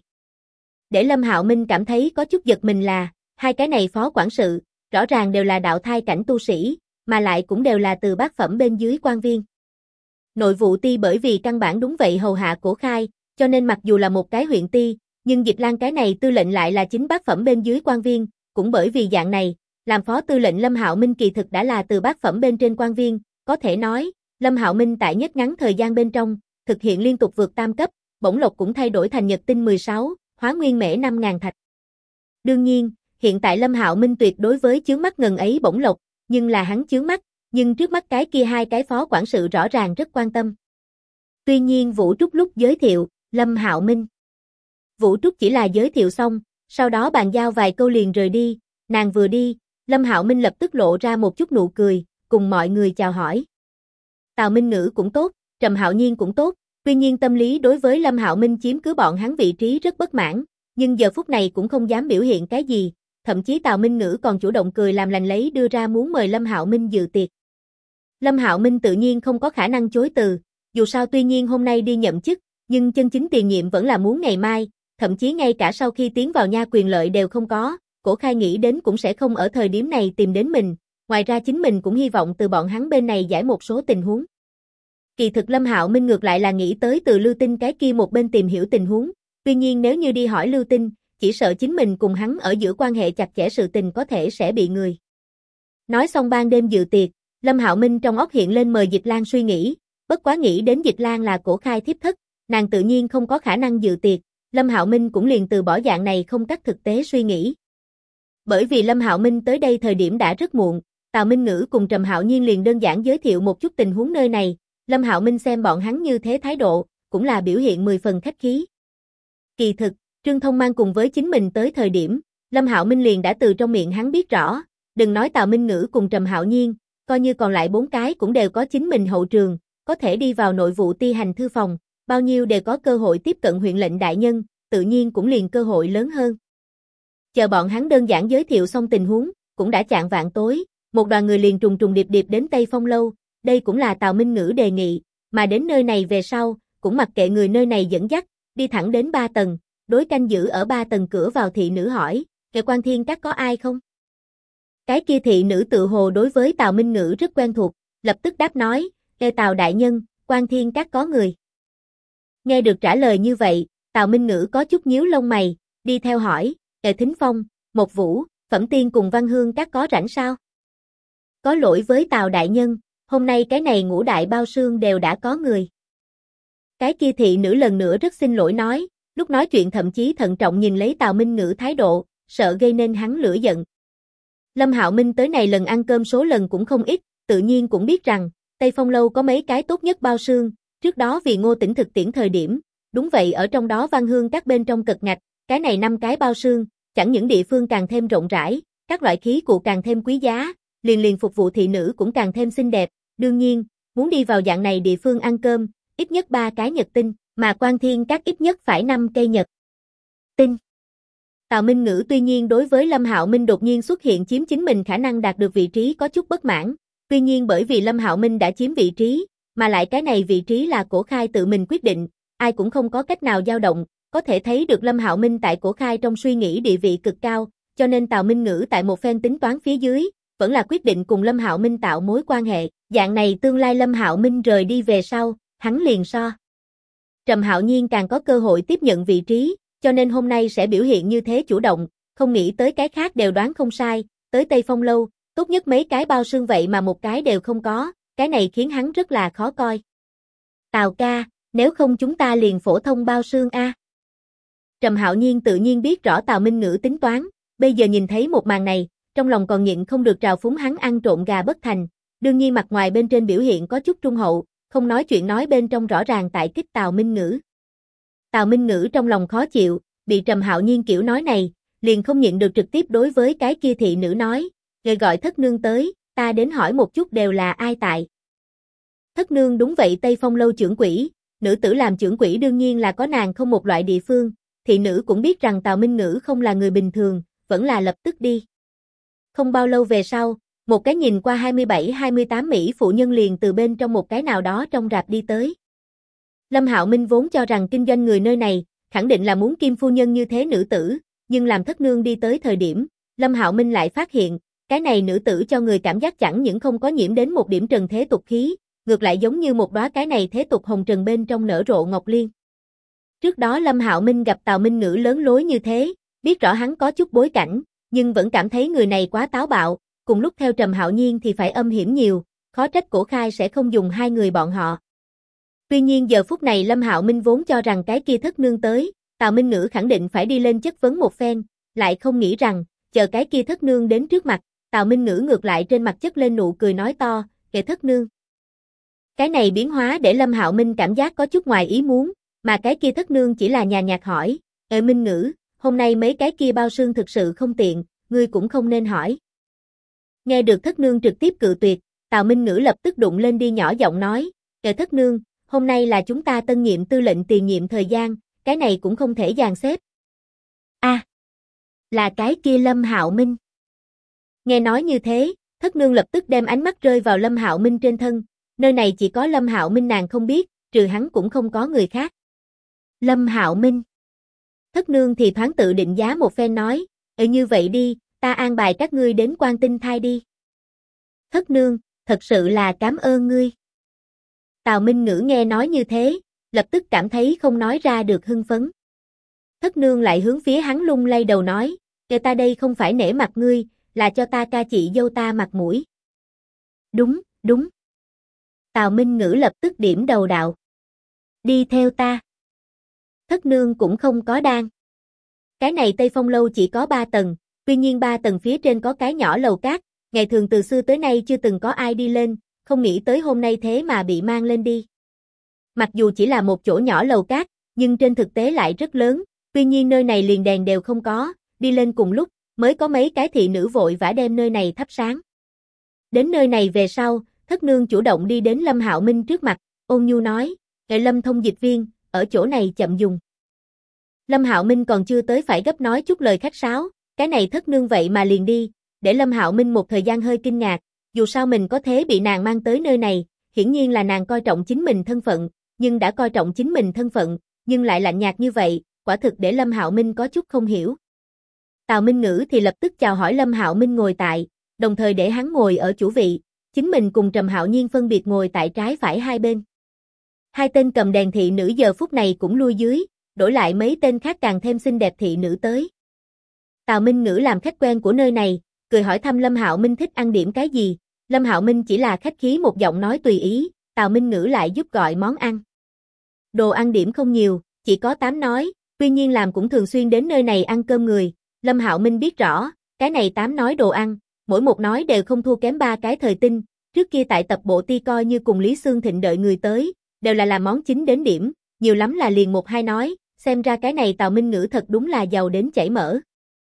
Để Lâm Hạo Minh cảm thấy có chút giật mình là, 2 cái này phó quản sự, rõ ràng đều là đạo thai cảnh tu sĩ, mà lại cũng đều là từ bát phẩm bên dưới quan viên. Nội vụ ti bởi vì căn bản đúng vậy hầu hạ Cổ Khai, cho nên mặc dù là một cái huyện ti, nhưng Dịch Lan cái này tư lệnh lại là chính bát phẩm bên dưới quan viên, cũng bởi vì dạng này, làm phó tư lệnh Lâm Hạo Minh kỳ thực đã là từ bát phẩm bên trên quan viên, có thể nói, Lâm Hạo Minh tại nhất ngắn thời gian bên trong, thực hiện liên tục vượt tam cấp, bổng lộc cũng thay đổi thành nhật tinh 16, hóa nguyên mễ 5.000 thạch. Đương nhiên, hiện tại Lâm Hạo Minh tuyệt đối với chướng mắt ngần ấy bổng lộc, nhưng là hắn chướng mắt, nhưng trước mắt cái kia hai cái phó quản sự rõ ràng rất quan tâm. Tuy nhiên Vũ Trúc lúc giới thiệu, Lâm Hạo Minh. Vũ Trúc chỉ là giới thiệu xong, sau đó bàn giao vài câu liền rời đi, nàng vừa đi, Lâm Hạo Minh lập tức lộ ra một chút nụ cười, cùng mọi người chào hỏi. Tào Minh Ngữ cũng tốt, Trầm Hạo Nhiên cũng tốt, tuy nhiên tâm lý đối với Lâm Hạo Minh chiếm cứ bọn hắn vị trí rất bất mãn, nhưng giờ phút này cũng không dám biểu hiện cái gì, thậm chí Tào Minh Ngữ còn chủ động cười làm lành lấy đưa ra muốn mời Lâm Hạo Minh dự tiệc. Lâm Hạo Minh tự nhiên không có khả năng chối từ, dù sao tuy nhiên hôm nay đi nhậm chức, nhưng chân chính tiền nhiệm vẫn là muốn ngày mai, thậm chí ngay cả sau khi tiến vào nha quyền lợi đều không có, Cổ Khai nghĩ đến cũng sẽ không ở thời điểm này tìm đến mình, ngoài ra chính mình cũng hy vọng từ bọn hắn bên này giải một số tình huống. Kỳ thực Lâm Hạo Minh ngược lại là nghĩ tới từ Lưu Tinh cái kia một bên tìm hiểu tình huống, tuy nhiên nếu như đi hỏi Lưu Tinh, chỉ sợ chính mình cùng hắn ở giữa quan hệ chặt chẽ sự tình có thể sẽ bị người. Nói xong ban đêm dự tiệc, Lâm Hạo Minh trong óc hiện lên mời Dịch Lan suy nghĩ, bất quá nghĩ đến Dịch Lan là Cổ Khai thiếp thất, nàng tự nhiên không có khả năng dự tiệc, Lâm Hạo Minh cũng liền từ bỏ dạng này không cắt thực tế suy nghĩ. Bởi vì Lâm Hạo Minh tới đây thời điểm đã rất muộn, Tào Minh Ngữ cùng Trầm Hạo Nhiên liền đơn giản giới thiệu một chút tình huống nơi này, Lâm Hạo Minh xem bọn hắn như thế thái độ, cũng là biểu hiện 10 phần khách khí. Kỳ thực, Trương Thông mang cùng với chính mình tới thời điểm, Lâm Hạo Minh liền đã từ trong miệng hắn biết rõ, đừng nói Tào Minh Ngữ cùng Trầm Hạo Nhiên, coi như còn lại 4 cái cũng đều có chính mình hậu trường, có thể đi vào nội vụ ti hành thư phòng, bao nhiêu đều có cơ hội tiếp cận huyện lệnh đại nhân, tự nhiên cũng liền cơ hội lớn hơn. Chờ bọn hắn đơn giản giới thiệu xong tình huống, cũng đã chạng vạng tối, một đoàn người liền trùng trùng điệp điệp đến Tây Phong lâu, đây cũng là Tào Minh Ngữ đề nghị, mà đến nơi này về sau, cũng mặc kệ người nơi này dẫn dắt, đi thẳng đến 3 tầng, đối canh giữ ở 3 tầng cửa vào thị nữ hỏi, "Kẻ Quan Thiên Các có ai không?" Cái kia thị nữ tự hồ đối với Tào Minh Ngữ rất quen thuộc, lập tức đáp nói, "Ê Tào đại nhân, Quan Thiên Các có người." Nghe được trả lời như vậy, Tào Minh Ngữ có chút nhíu lông mày, đi theo hỏi, "Ê Thính Phong, Một Vũ, Phẩm Tiên cùng Văn Hương Các có rảnh sao?" "Có lỗi với Tào đại nhân, hôm nay cái này ngũ đại bao sương đều đã có người." Cái kia thị nữ lần nữa rất xin lỗi nói, lúc nói chuyện thậm chí thận trọng nhìn lấy Tào Minh Ngữ thái độ, sợ gây nên hắn lửa giận. Lâm Hạo Minh tới này lần ăn cơm số lần cũng không ít, tự nhiên cũng biết rằng, Tây Phong lâu có mấy cái tốt nhất bao sương, trước đó vì Ngô Tĩnh thực tiễn thời điểm, đúng vậy ở trong đó Văn Hương Các bên trong cật ngạch, cái này 5 cái bao sương, chẳng những địa phương càng thêm rộng rãi, các loại khí cụ càng thêm quý giá, liền phục vụ thị nữ cũng càng thêm xinh đẹp, đương nhiên, muốn đi vào dạng này địa phương ăn cơm, ít nhất 3 cái nhật tinh, mà Quan Thiên Các ít nhất phải 5 cây nhật tinh. Tào Minh Ngữ tuy nhiên đối với Lâm Hạo Minh đột nhiên xuất hiện chiếm chính mình khả năng đạt được vị trí có chút bất mãn, tuy nhiên bởi vì Lâm Hạo Minh đã chiếm vị trí, mà lại cái này vị trí là Cổ Khai tự mình quyết định, ai cũng không có cách nào dao động, có thể thấy được Lâm Hạo Minh tại Cổ Khai trong suy nghĩ địa vị cực cao, cho nên Tào Minh Ngữ tại một phen tính toán phía dưới, vẫn là quyết định cùng Lâm Hạo Minh tạo mối quan hệ, dạng này tương lai Lâm Hạo Minh rời đi về sau, hắn liền so Trầm Hạo Nhiên càng có cơ hội tiếp nhận vị trí, cho nên hôm nay sẽ biểu hiện như thế chủ động, không nghĩ tới cái khác đều đoán không sai, tới Tây Phong lâu, tốt nhất mấy cái bao sương vậy mà một cái đều không có, cái này khiến hắn rất là khó coi. "Tào ca, nếu không chúng ta liền phổ thông bao sương a." Trầm Hạo Nhiên tự nhiên biết rõ Tào Minh Ngữ tính toán, bây giờ nhìn thấy một màn này, trong lòng còn nhịn không được trào phúng hắn ăn trộm gà bất thành, đương nhiên mặt ngoài bên trên biểu hiện có chút trung hậu, không nói chuyện nói bên trong rõ ràng tại kích Tào Minh Ngữ. Tào Minh Ngữ trong lòng khó chịu, bị Trầm Hạo Nhiên kiểu nói này, liền không nhịn được trực tiếp đối với cái kia thị nữ nói, "Người gọi thất nương tới, ta đến hỏi một chút đều là ai tại." Thất nương đúng vậy Tây Phong lâu trưởng quỹ, nữ tử làm trưởng quỹ đương nhiên là có nàng không một loại địa phương, thị nữ cũng biết rằng Tào Minh Ngữ không là người bình thường, vẫn là lập tức đi. Không bao lâu về sau, một cái nhìn qua 27-28 Mỹ phụ nhân liền từ bên trong một cái nào đó trong rạp đi tới. Lâm Hạo Minh vốn cho rằng kinh doanh người nơi này, khẳng định là muốn kim phu nhân như thế nữ tử, nhưng làm thất nương đi tới thời điểm, Lâm Hạo Minh lại phát hiện, cái này nữ tử cho người cảm giác chẳng những không có nhiễm đến một điểm trần thế tục khí, ngược lại giống như một đóa cái này thế tục hồng trần bên trong nở rộ ngọc liên. Trước đó Lâm Hạo Minh gặp Tào Minh Ngữ lớn lối như thế, biết rõ hắn có chút bối cảnh, nhưng vẫn cảm thấy người này quá táo bạo, cùng lúc theo Trầm Hạo Nhiên thì phải âm hiểm nhiều, khó trách Cổ Khai sẽ không dùng hai người bọn họ. Tuy nhiên giờ phút này Lâm Hạo Minh vốn cho rằng cái kia thất nương tới, Tào Minh Ngữ khẳng định phải đi lên chất vấn một phen, lại không nghĩ rằng, chờ cái kia thất nương đến trước mặt, Tào Minh Ngữ ngược lại trên mặt chất lên nụ cười nói to, kệ thất nương. Cái này biến hóa để Lâm Hạo Minh cảm giác có chút ngoài ý muốn, mà cái kia thất nương chỉ là nhàn nhạt hỏi, Minh Ngữ, hôm nay mấy cái kia bao sương thực sự không tiện, ngươi cũng không nên hỏi. Nghe được thất nương trực tiếp cự tuyệt, Tào Minh Ngữ lập tức đụng lên đi nhỏ giọng nói, kệ thất nương, hôm nay là chúng ta tân nhiệm tư lệnh tiền nhiệm thời gian, cái này cũng không thể dàn xếp. Là cái kia Lâm Hạo Minh. Nghe nói như thế, thất nương lập tức đem ánh mắt rơi vào Lâm Hạo Minh trên thân, nơi này chỉ có Lâm Hạo Minh nàng không biết, trừ hắn cũng không có người khác. Lâm Hạo Minh. Thất nương thì thoáng tự định giá một phen nói, như vậy đi, ta an bài các ngươi đến Quan Tinh Thai đi. Thất nương, thật sự là cảm ơn ngươi. Tào Minh Ngữ nghe nói như thế, lập tức cảm thấy không nói ra được hưng phấn. Thất nương lại hướng phía hắn lung lay đầu nói, kệ ta đây không phải nể mặt ngươi, là cho ta ca chị dâu ta mặt mũi. Đúng, đúng. Tào Minh Ngữ lập tức điểm đầu đạo. Đi theo ta. Thất nương cũng không có đang. Cái này Tây Phong lâu chỉ có 3 tầng, tuy nhiên 3 tầng phía trên có cái nhỏ lầu cát, ngày thường từ xưa tới nay chưa từng có ai đi lên, không nghĩ tới hôm nay thế mà bị mang lên đi. Mặc dù chỉ là một chỗ nhỏ lầu cát, nhưng trên thực tế lại rất lớn, tuy nhiên nơi này liền đèn đều không có, đi lên cùng lúc, mới có mấy cái thị nữ vội vã đem nơi này thắp sáng. Đến nơi này về sau, thất nương chủ động đi đến Lâm Hạo Minh trước mặt, ôn nhu nói, Lâm thông dịch viên, ở chỗ này chậm dùng. Lâm Hạo Minh còn chưa tới phải gấp nói chút lời khách sáo, cái này thất nương vậy mà liền đi, để Lâm Hạo Minh một thời gian hơi kinh ngạc, dù sao mình có thế bị nàng mang tới nơi này, hiển nhiên là nàng coi trọng chính mình thân phận, nhưng đã coi trọng chính mình thân phận, nhưng lại lạnh nhạt như vậy, quả thực để Lâm Hạo Minh có chút không hiểu. Tào Minh Ngữ thì lập tức chào hỏi Lâm Hạo Minh ngồi tại, đồng thời để hắn ngồi ở chủ vị, chính mình cùng Trầm Hạo Nhiên phân biệt ngồi tại trái phải hai bên. Hai tên cầm đèn thị nữ giờ phút này cũng lui dưới, đổi lại mấy tên khác càng thêm xinh đẹp thị nữ tới. Tào Minh Ngữ làm khách quen của nơi này, cười hỏi thăm Lâm Hạo Minh thích ăn điểm cái gì, Lâm Hạo Minh chỉ là khách khí một giọng nói tùy ý, Tào Minh Ngữ lại giúp gọi món ăn. Đồ ăn điểm không nhiều, chỉ có 8 nói, tuy nhiên làm cũng thường xuyên đến nơi này ăn cơm người, Lâm Hạo Minh biết rõ, cái này 8 nói đồ ăn, mỗi một nói đều không thua kém 3 cái thời tinh, trước kia tại tập bộ ti coi như cùng Lý Xương Thịnh đợi người tới, đều là làm món chính đến điểm, nhiều lắm là liền 1-2 nói, xem ra cái này Tào Minh Ngữ thật đúng là giàu đến chảy mỡ.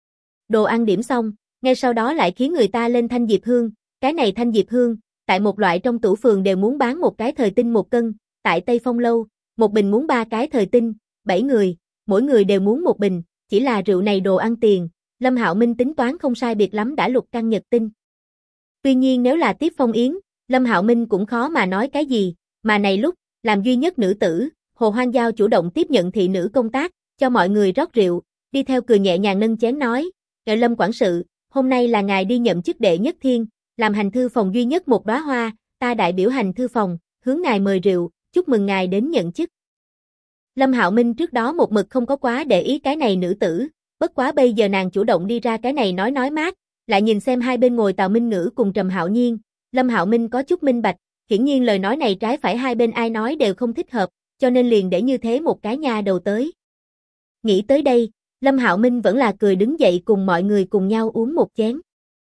Đồ ăn điểm xong, ngay sau đó lại khiến người ta lên thanh diệp hương, cái này thanh diệp hương, tại một loại trong tủ phường đều muốn bán một cái thời tinh 1 cân, tại Tây Phong lâu, một bình muốn 3 cái thời tinh, 7 người, mỗi người đều muốn một bình, chỉ là rượu này đồ ăn tiền, Lâm Hạo Minh tính toán không sai biệt lắm đã lục căn nhật tinh. Tuy nhiên nếu là tiếp phong yến, Lâm Hạo Minh cũng khó mà nói cái gì, mà này lúc, làm duy nhất nữ tử, Hồ Hoang Giao chủ động tiếp nhận thị nữ công tác, cho mọi người rót rượu, đi theo cười nhẹ nhàng nâng chén nói, Lâm quản sự, hôm nay là ngài đi nhậm chức đệ nhất thiên, làm hành thư phòng duy nhất một đóa hoa, ta đại biểu hành thư phòng, hướng ngài mời rượu, chúc mừng ngài đến nhận chức. Lâm Hạo Minh trước đó một mực không có quá để ý cái này nữ tử, bất quá bây giờ nàng chủ động đi ra cái này nói mát, lại nhìn xem hai bên ngồi Tào Minh Ngữ cùng Trầm Hạo Nhiên, Lâm Hạo Minh có chút minh bạch, hiển nhiên lời nói này trái phải hai bên ai nói đều không thích hợp, cho nên liền để như thế một cái nha đầu tới. Nghĩ tới đây, Lâm Hạo Minh vẫn là cười đứng dậy cùng mọi người cùng nhau uống một chén.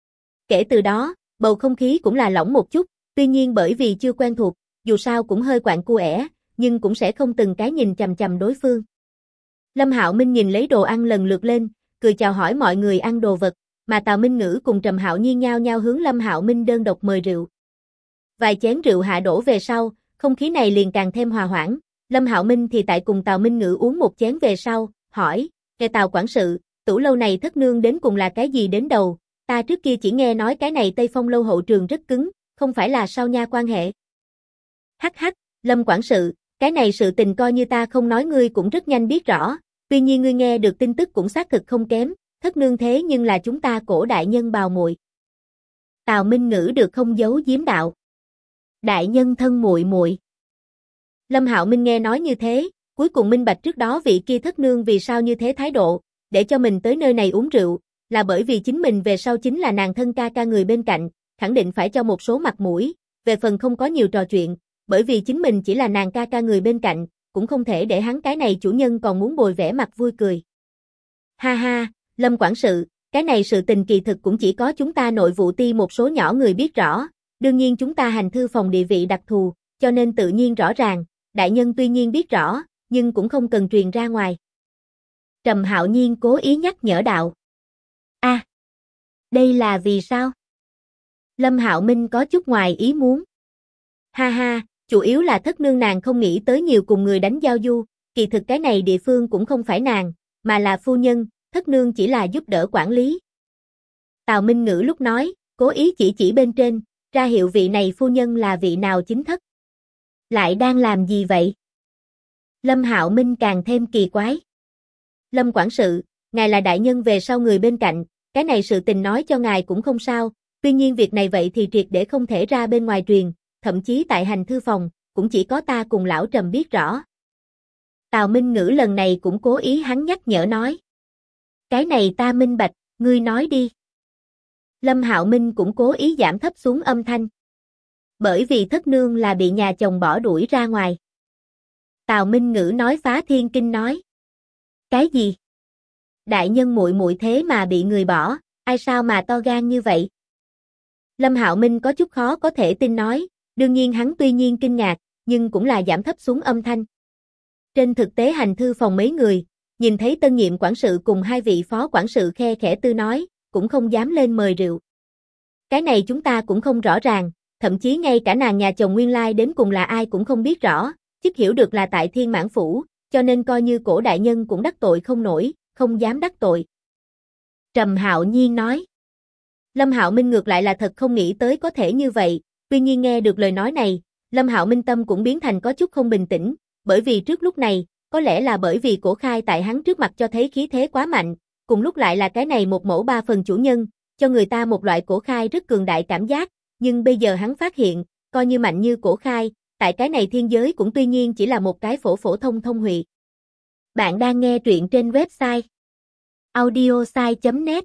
Kể từ đó, bầu không khí cũng là lỏng một chút, tuy nhiên bởi vì chưa quen thuộc, dù sao cũng hơi quạng cua nhưng cũng sẽ không từng cái nhìn chằm chằm đối phương. Lâm Hạo Minh nhìn lấy đồ ăn lần lượt lên, cười chào hỏi mọi người ăn đồ vật, mà Tào Minh Ngữ cùng Trầm Hạo Nhiên nhao nhao hướng Lâm Hạo Minh đơn độc mời rượu. Vài chén rượu hạ đổ về sau, không khí này liền càng thêm hòa hoãn, Lâm Hạo Minh thì tại cùng Tào Minh Ngữ uống một chén về sau, hỏi, kệ Tào quản sự, tủ lâu này thất nương đến cùng là cái gì đến đầu, ta trước kia chỉ nghe nói cái này Tây Phong lâu hậu trường rất cứng, không phải là sao nha quan hệ. Hắc hắc, Lâm quản sự, cái này sự tình coi như ta không nói ngươi cũng rất nhanh biết rõ, tuy nhiên ngươi nghe được tin tức cũng xác thực không kém, thất nương thế nhưng là chúng ta cổ đại nhân bào muội. Tào Minh Ngữ được không giấu giếm đạo. Đại nhân thân muội muội. Lâm Hạo Minh nghe nói như thế, cuối cùng minh bạch trước đó vị kia thất nương vì sao như thế thái độ, để cho mình tới nơi này uống rượu, là bởi vì chính mình về sau chính là nàng thân ca ca người bên cạnh, khẳng định phải cho một số mặt mũi, về phần không có nhiều trò chuyện, bởi vì chính mình chỉ là nàng ca ca người bên cạnh, cũng không thể để hắn cái này chủ nhân còn muốn bồi vẽ mặt vui cười. Ha ha, Lâm quản sự, Cái này sự tình kỳ thực cũng chỉ có chúng ta nội vụ ti một số nhỏ người biết rõ, đương nhiên chúng ta hành thư phòng địa vị đặc thù, cho nên tự nhiên rõ ràng, đại nhân tuy nhiên biết rõ, nhưng cũng không cần truyền ra ngoài. Trầm Hạo Nhiên cố ý nhắc nhở đạo. Đây là vì sao? Lâm Hạo Minh có chút ngoài ý muốn. Ha ha, chủ yếu là thất nương nàng không nghĩ tới nhiều cùng người đánh giao du, kỳ thực cái này địa phương cũng không phải nàng, mà là phu nhân, thất nương chỉ là giúp đỡ quản lý. Tào Minh Ngữ lúc nói, cố ý chỉ bên trên, ra hiệu vị này phu nhân là vị nào chính thất. Lại đang làm gì vậy? Lâm Hạo Minh càng thêm kỳ quái. Lâm quản sự, ngài là đại nhân về sau người bên cạnh, cái này sự tình nói cho ngài cũng không sao, tuy nhiên việc này vậy thì triệt để không thể ra bên ngoài truyền, thậm chí tại hành thư phòng, cũng chỉ có ta cùng lão Trầm biết rõ. Tào Minh Ngữ lần này cũng cố ý hắn nhắc nhở nói. Cái này ta minh bạch, ngươi nói đi. Lâm Hạo Minh cũng cố ý giảm thấp xuống âm thanh. Bởi vì thất nương là bị nhà chồng bỏ đuổi ra ngoài. Tào Minh Ngữ nói phá thiên kinh nói. Cái gì? Đại nhân muội muội thế mà bị người bỏ, ai sao mà to gan như vậy? Lâm Hạo Minh có chút khó có thể tin nói, đương nhiên hắn tuy nhiên kinh ngạc, nhưng cũng là giảm thấp xuống âm thanh. Trên thực tế hành thư phòng mấy người, nhìn thấy tân nhiệm quản sự cùng hai vị phó quản sự khe khẽ tư nói, cũng không dám lên mời rượu. Cái này chúng ta cũng không rõ ràng, thậm chí ngay cả nàng nhà chồng nguyên lai đến cùng là ai cũng không biết rõ, chỉ hiểu được là tại Thiên Mãn Phủ, cho nên coi như cổ đại nhân cũng đắc tội không nổi, không dám đắc tội. Trầm Hạo Nhiên nói. Lâm Hạo Minh ngược lại là thật không nghĩ tới có thể như vậy, tuy nhiên nghe được lời nói này, Lâm Hạo Minh tâm cũng biến thành có chút không bình tĩnh, bởi vì trước lúc này, có lẽ là bởi vì Cổ Khai tại hắn trước mặt cho thấy khí thế quá mạnh, cùng lúc lại là cái này một mẫu ba phần chủ nhân, cho người ta một loại Cổ Khai rất cường đại cảm giác, nhưng bây giờ hắn phát hiện, coi như mạnh như Cổ Khai, tại cái này thiên giới cũng tuy nhiên chỉ là một cái phổ thông thông huyện. Bạn đang nghe truyện trên website audiosai.net.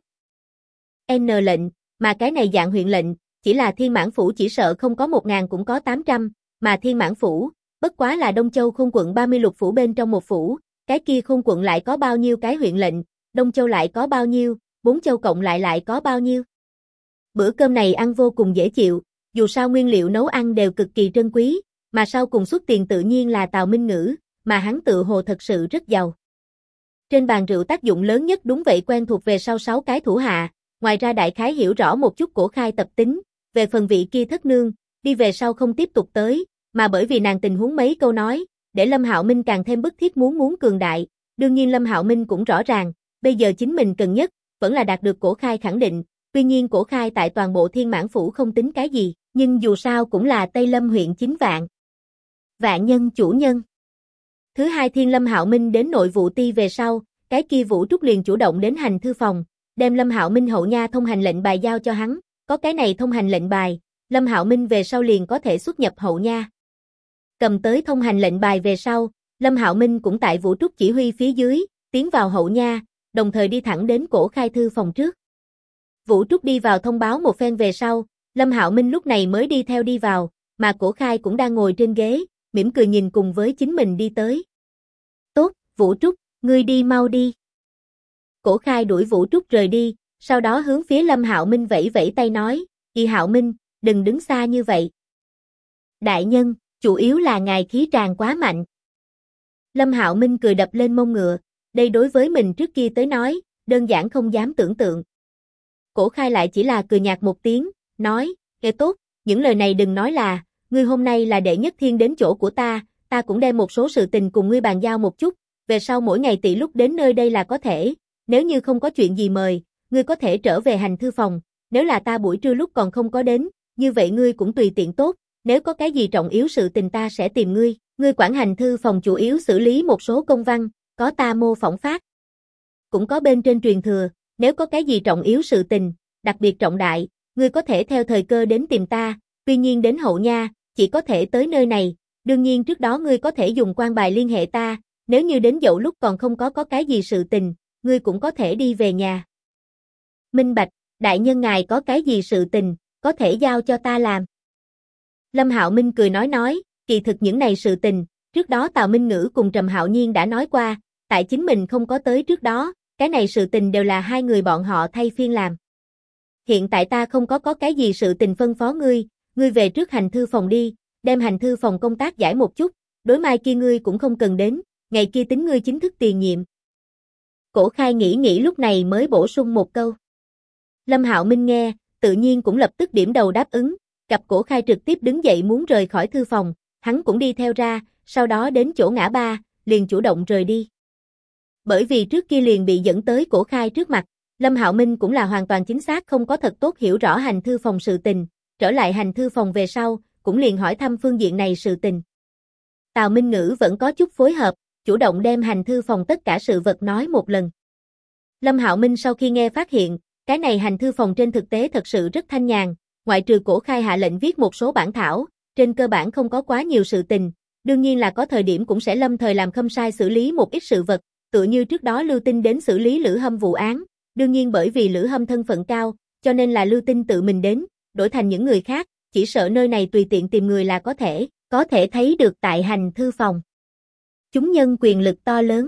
N lệnh, mà cái này dạng huyện lệnh, chỉ là Thiên Mãn Phủ chỉ sợ không có 1000 cũng có 800, mà Thiên Mãn Phủ, bất quá là Đông Châu Khôn quận 30 lục phủ bên trong một phủ, cái kia Khôn quận lại có bao nhiêu cái huyện lệnh, Đông Châu lại có bao nhiêu, 4 châu cộng lại có bao nhiêu. Bữa cơm này ăn vô cùng dễ chịu, dù sao nguyên liệu nấu ăn đều cực kỳ trân quý, mà sau cùng xuất tiền tự nhiên là Tào Minh Ngữ, mà hắn tự hồ thật sự rất giàu. Trên bàn rượu tác dụng lớn nhất đúng vậy quen thuộc về sau 6 cái thủ hạ, ngoài ra đại khái hiểu rõ một chút Cổ Khai tập tính, về phần vị kia thất nương, đi về sau không tiếp tục tới, mà bởi vì nàng tình huống mấy câu nói, để Lâm Hạo Minh càng thêm bức thiết muốn cường đại, đương nhiên Lâm Hạo Minh cũng rõ ràng, bây giờ chính mình cần nhất, vẫn là đạt được Cổ Khai khẳng định, tuy nhiên Cổ Khai tại toàn bộ Thiên Mãn Phủ không tính cái gì, nhưng dù sao cũng là Tây Lâm huyện 9 vạn. Vạn nhân chủ nhân. Thứ hai thiên Lâm Hạo Minh đến nội vụ ti về sau, cái kia Vũ Trúc liền chủ động đến hành thư phòng, đem Lâm Hạo Minh hậu nha thông hành lệnh bài giao cho hắn, có cái này thông hành lệnh bài, Lâm Hạo Minh về sau liền có thể xuất nhập hậu nha. Cầm tới thông hành lệnh bài về sau, Lâm Hạo Minh cũng tại Vũ Trúc chỉ huy phía dưới, tiến vào hậu nha, đồng thời đi thẳng đến Cổ Khai thư phòng trước. Vũ Trúc đi vào thông báo một phen về sau, Lâm Hạo Minh lúc này mới đi theo đi vào, mà Cổ Khai cũng đang ngồi trên ghế, mỉm cười nhìn cùng với chính mình đi tới. Tốt, Vũ Trúc, ngươi đi mau đi. Cổ Khai đuổi Vũ Trúc rời đi, sau đó hướng phía Lâm Hạo Minh vẫy vẫy tay nói, "Y Hạo Minh, đừng đứng xa như vậy." "Đại nhân, chủ yếu là ngài khí tràng quá mạnh." Lâm Hạo Minh cười đập lên mông ngựa, đây đối với mình trước kia tới nói, đơn giản không dám tưởng tượng. Cổ Khai lại chỉ là cười nhạt một tiếng, nói, "Kệ tốt, những lời này đừng nói là, ngươi hôm nay là đệ nhất thiên đến chỗ của ta cũng đem một số sự tình cùng ngươi bàn giao một chút, về sau mỗi ngày tị lúc đến nơi đây là có thể, nếu như không có chuyện gì mời, ngươi có thể trở về hành thư phòng, nếu là ta buổi trưa lúc còn không có đến, như vậy ngươi cũng tùy tiện tốt, nếu có cái gì trọng yếu sự tình ta sẽ tìm ngươi, ngươi quản hành thư phòng chủ yếu xử lý một số công văn, có ta mô phỏng phát, cũng có bên trên truyền thừa, nếu có cái gì trọng yếu sự tình, đặc biệt trọng đại, ngươi có thể theo thời cơ đến tìm ta, tuy nhiên đến hậu nha, chỉ có thể tới nơi này, đương nhiên trước đó ngươi có thể dùng quan bài liên hệ ta, nếu như đến dậu lúc còn không có cái gì sự tình, ngươi cũng có thể đi về nhà." "Minh bạch, đại nhân ngài có cái gì sự tình, có thể giao cho ta làm." Lâm Hạo Minh cười nói, kỳ thực những này sự tình, trước đó Tào Minh Ngữ cùng Trầm Hạo Nhiên đã nói qua, tại chính mình không có tới trước đó, cái này sự tình đều là hai người bọn họ thay phiên làm. Hiện tại ta không có cái gì sự tình phân phó ngươi, ngươi về trước hành thư phòng đi, đem hành thư phòng công tác giải một chút, đối mai kia ngươi cũng không cần đến, ngày kia tính ngươi chính thức tiền nhiệm. Cổ Khai nghĩ lúc này mới bổ sung một câu. Lâm Hạo Minh nghe, tự nhiên cũng lập tức điểm đầu đáp ứng, gặp Cổ Khai trực tiếp đứng dậy muốn rời khỏi thư phòng, hắn cũng đi theo ra, sau đó đến chỗ ngã ba, liền chủ động rời đi. Bởi vì trước kia liền bị dẫn tới Cổ Khai trước mặt, Lâm Hạo Minh cũng là hoàn toàn chính xác không có thật tốt hiểu rõ hành thư phòng sự tình, trở lại hành thư phòng về sau, cũng liền hỏi thăm phương diện này sự tình. Tào Minh Ngữ vẫn có chút phối hợp, chủ động đem hành thư phòng tất cả sự vật nói một lần. Lâm Hạo Minh sau khi nghe phát hiện, cái này hành thư phòng trên thực tế thật sự rất thanh nhàn, ngoại trừ Cổ Khai hạ lệnh viết một số bản thảo, trên cơ bản không có quá nhiều sự tình, đương nhiên là có thời điểm cũng sẽ lâm thời làm khâm sai xử lý một ít sự vật, tựa như trước đó Lưu Tinh đến xử lý Lữ Hâm vụ án, đương nhiên bởi vì Lữ Hâm thân phận cao, cho nên là Lưu Tinh tự mình đến, đổi thành những người khác, chỉ sợ nơi này tùy tiện tìm người là có thể thấy được tại hành thư phòng. Chúng nhân quyền lực to lớn.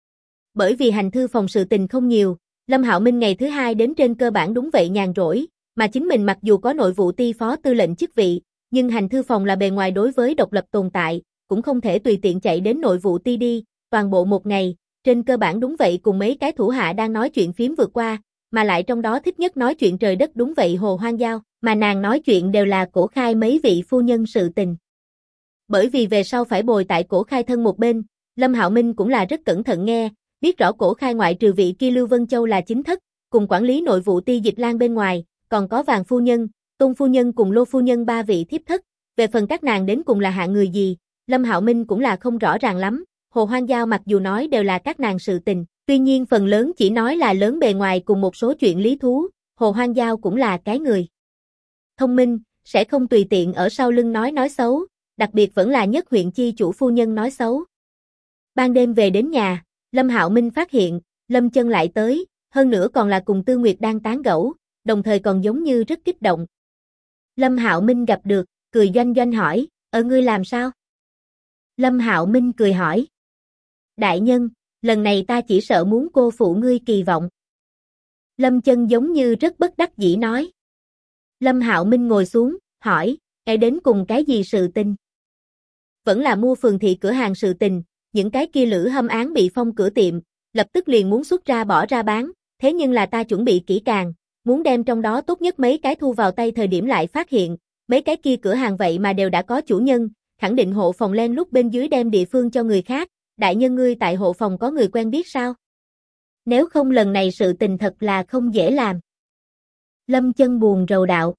Bởi vì hành thư phòng sự tình không nhiều, Lâm Hạo Minh ngày thứ hai đến trên cơ bản đúng vậy nhàn rỗi, mà chính mình mặc dù có nội vụ ty phó tư lệnh chức vị, nhưng hành thư phòng là bề ngoài đối với độc lập tồn tại, cũng không thể tùy tiện chạy đến nội vụ ty đi, toàn bộ một ngày, trên cơ bản đúng vậy cùng mấy cái thủ hạ đang nói chuyện phím vượt qua, mà lại trong đó thích nhất nói chuyện trời đất đúng vậy Hồ Hoang Giao, mà nàng nói chuyện đều là Cổ Khai mấy vị phu nhân sự tình. Bởi vì về sau phải bồi tại Cổ Khai thân một bên, Lâm Hạo Minh cũng là rất cẩn thận nghe, biết rõ Cổ Khai ngoại trừ vị kia Lưu Vân Châu là chính thất, cùng quản lý nội vụ ty Dịch Lan bên ngoài, còn có Vàng phu nhân, Tôn phu nhân cùng Lô phu nhân ba vị thiếp thất, về phần các nàng đến cùng là hạng người gì, Lâm Hạo Minh cũng là không rõ ràng lắm, Hồ Hoang Giao mặc dù nói đều là các nàng sự tình, tuy nhiên phần lớn chỉ nói là lớn bề ngoài cùng một số chuyện lý thú, Hồ Hoang Giao cũng là cái người thông minh, sẽ không tùy tiện ở sau lưng nói xấu, đặc biệt vẫn là nhất huyện chi chủ phu nhân nói xấu. Ban đêm về đến nhà, Lâm Hạo Minh phát hiện, Lâm Chân lại tới, hơn nữa còn là cùng Tư Nguyệt đang tán gẫu, đồng thời còn giống như rất kích động. Lâm Hạo Minh gặp được, cười doanh doanh hỏi, ngươi làm sao? Lâm Hạo Minh cười hỏi. Đại nhân, lần này ta chỉ sợ muốn cô phụ ngươi kỳ vọng. Lâm Chân giống như rất bất đắc dĩ nói. Lâm Hạo Minh ngồi xuống, hỏi, đến cùng cái gì sự tình? Vẫn là mua phường thị cửa hàng sự tình, những cái kia Lữ Hâm án bị phong cửa tiệm, lập tức liền muốn xuất ra bỏ ra bán, thế nhưng là ta chuẩn bị kỹ càng, muốn đem trong đó tốt nhất mấy cái thu vào tay thời điểm lại phát hiện, mấy cái kia cửa hàng vậy mà đều đã có chủ nhân, khẳng định hộ phòng len lút bên dưới đem địa phương cho người khác, đại nhân ngươi tại hộ phòng có người quen biết sao? Nếu không lần này sự tình thật là không dễ làm. Lâm Chân buồn rầu đạo.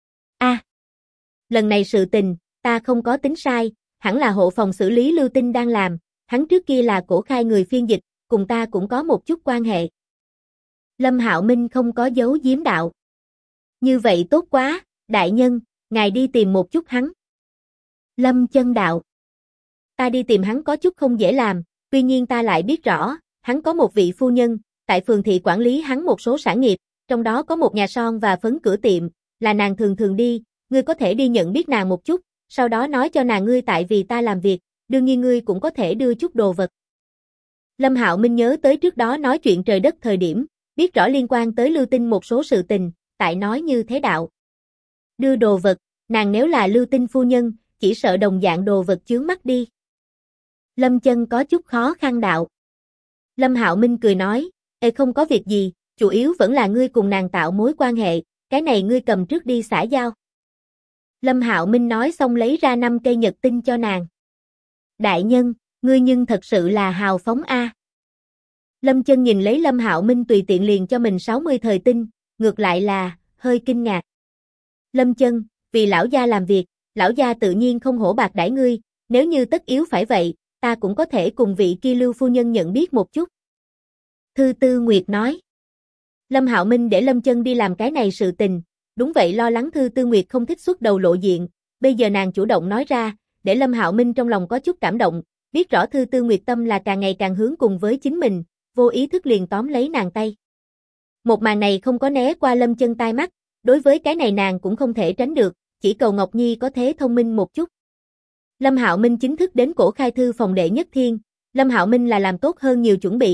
Lần này sự tình, ta không có tính sai, hẳn là hộ phòng xử lý Lưu Tinh đang làm, hắn trước kia là Cổ Khai người phiên dịch, cùng ta cũng có một chút quan hệ. Lâm Hạo Minh không có giấu giếm đạo. Như vậy tốt quá, đại nhân, ngài đi tìm một chút hắn. Lâm Chân đạo. Ta đi tìm hắn có chút không dễ làm, tuy nhiên ta lại biết rõ, hắn có một vị phu nhân, tại phường thị quản lý hắn một số sản nghiệp, trong đó có một nhà son và phấn cửa tiệm, là nàng thường thường đi, ngươi có thể đi nhận biết nàng một chút, sau đó nói cho nàng ngươi tại vì ta làm việc, đương nhiên ngươi cũng có thể đưa chút đồ vật. Lâm Hạo Minh nhớ tới trước đó nói chuyện trời đất thời điểm, biết rõ liên quan tới Lưu Tinh một số sự tình, tại nói như thế đạo. Đưa đồ vật, nàng nếu là Lưu Tinh phu nhân, chỉ sợ đồng dạng đồ vật chướng mắt đi. Lâm Chân có chút khó khăn đạo. Lâm Hạo Minh cười nói, không có việc gì, chủ yếu vẫn là ngươi cùng nàng tạo mối quan hệ, cái này ngươi cầm trước đi xã giao. Lâm Hạo Minh nói xong lấy ra 5 cây nhật tinh cho nàng. Đại nhân, ngươi nhưng thật sự là hào phóng a. Lâm Chân nhìn lấy Lâm Hạo Minh tùy tiện liền cho mình 60 thời tinh, ngược lại là hơi kinh ngạc. Lâm Chân, vì lão gia làm việc, lão gia tự nhiên không hổ bạc đãi ngươi, nếu như tất yếu phải vậy, ta cũng có thể cùng vị kia Lưu phu nhân nhận biết một chút. Thư Tư Nguyệt nói. Lâm Hạo Minh để Lâm Chân đi làm cái này sự tình, đúng vậy lo lắng Thư Tư Nguyệt không thích xuất đầu lộ diện, bây giờ nàng chủ động nói ra, để Lâm Hạo Minh trong lòng có chút cảm động, biết rõ Thư Tư Nguyệt tâm là càng ngày càng hướng cùng với chính mình, vô ý thức liền tóm lấy nàng tay. Một màn này không có né qua Lâm Chân tai mắt, đối với cái này nàng cũng không thể tránh được, chỉ cầu Ngọc Nhi có thế thông minh một chút. Lâm Hạo Minh chính thức đến Cổ Khai thư phòng đệ nhất thiên, Lâm Hạo Minh là làm tốt hơn nhiều chuẩn bị,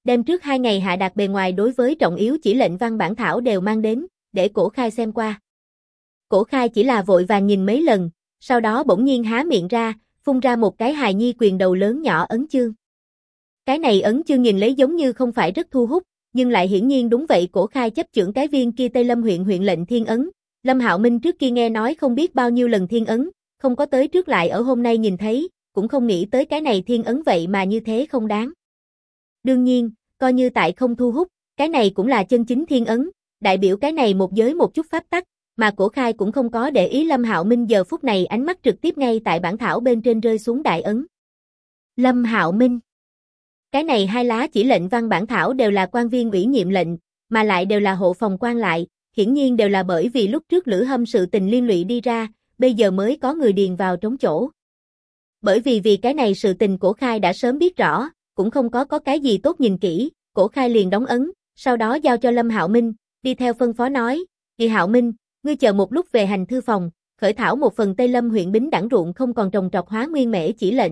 đem trước 2 ngày hạ đạt bề ngoài đối với trọng yếu chỉ lệnh văn bản thảo đều mang đến, để Cổ Khai xem qua. Cổ Khai chỉ là vội vàng nhìn mấy lần, sau đó bỗng nhiên há miệng ra, phun ra một cái hài nhi quyền đầu lớn nhỏ ấn chương. Cái này ấn chương nhìn lấy giống như không phải rất thu hút, nhưng lại hiển nhiên đúng vậy. Cổ Khai chấp chưởng cái viên kia Tây Lâm huyện huyện lệnh thiên ấn. Lâm Hạo Minh trước kia nghe nói không biết bao nhiêu lần thiên ấn, không có tới trước lại ở hôm nay nhìn thấy, cũng không nghĩ tới cái này thiên ấn vậy mà như thế không đáng. Đương nhiên, coi như tại không thu hút, cái này cũng là chân chính thiên ấn, đại biểu cái này một giới một chút pháp tắc, mà Cổ Khai cũng không có để ý Lâm Hạo Minh giờ phút này ánh mắt trực tiếp ngay tại bản thảo bên trên rơi xuống đại ấn. Lâm Hạo Minh. Cái này 2 lá chỉ lệnh văn bản thảo đều là quan viên ủy nhiệm lệnh, mà lại đều là hộ phòng quan lại, hiển nhiên đều là bởi vì lúc trước Lữ Hâm sự tình liên lụy đi ra, bây giờ mới có người điền vào trống chỗ. Bởi vì cái này sự tình Cổ Khai đã sớm biết rõ, cũng không có cái gì tốt nhìn kỹ, Cổ Khai liền đóng ấn, sau đó giao cho Lâm Hạo Minh, đi theo phân phó nói, "Kỳ Hạo Minh, ngươi chờ một lúc về hành thư phòng, khởi thảo một phần Tây Lâm huyện bính đẳng ruộng không còn trồng trọt hóa nguyên mễ chỉ lệnh."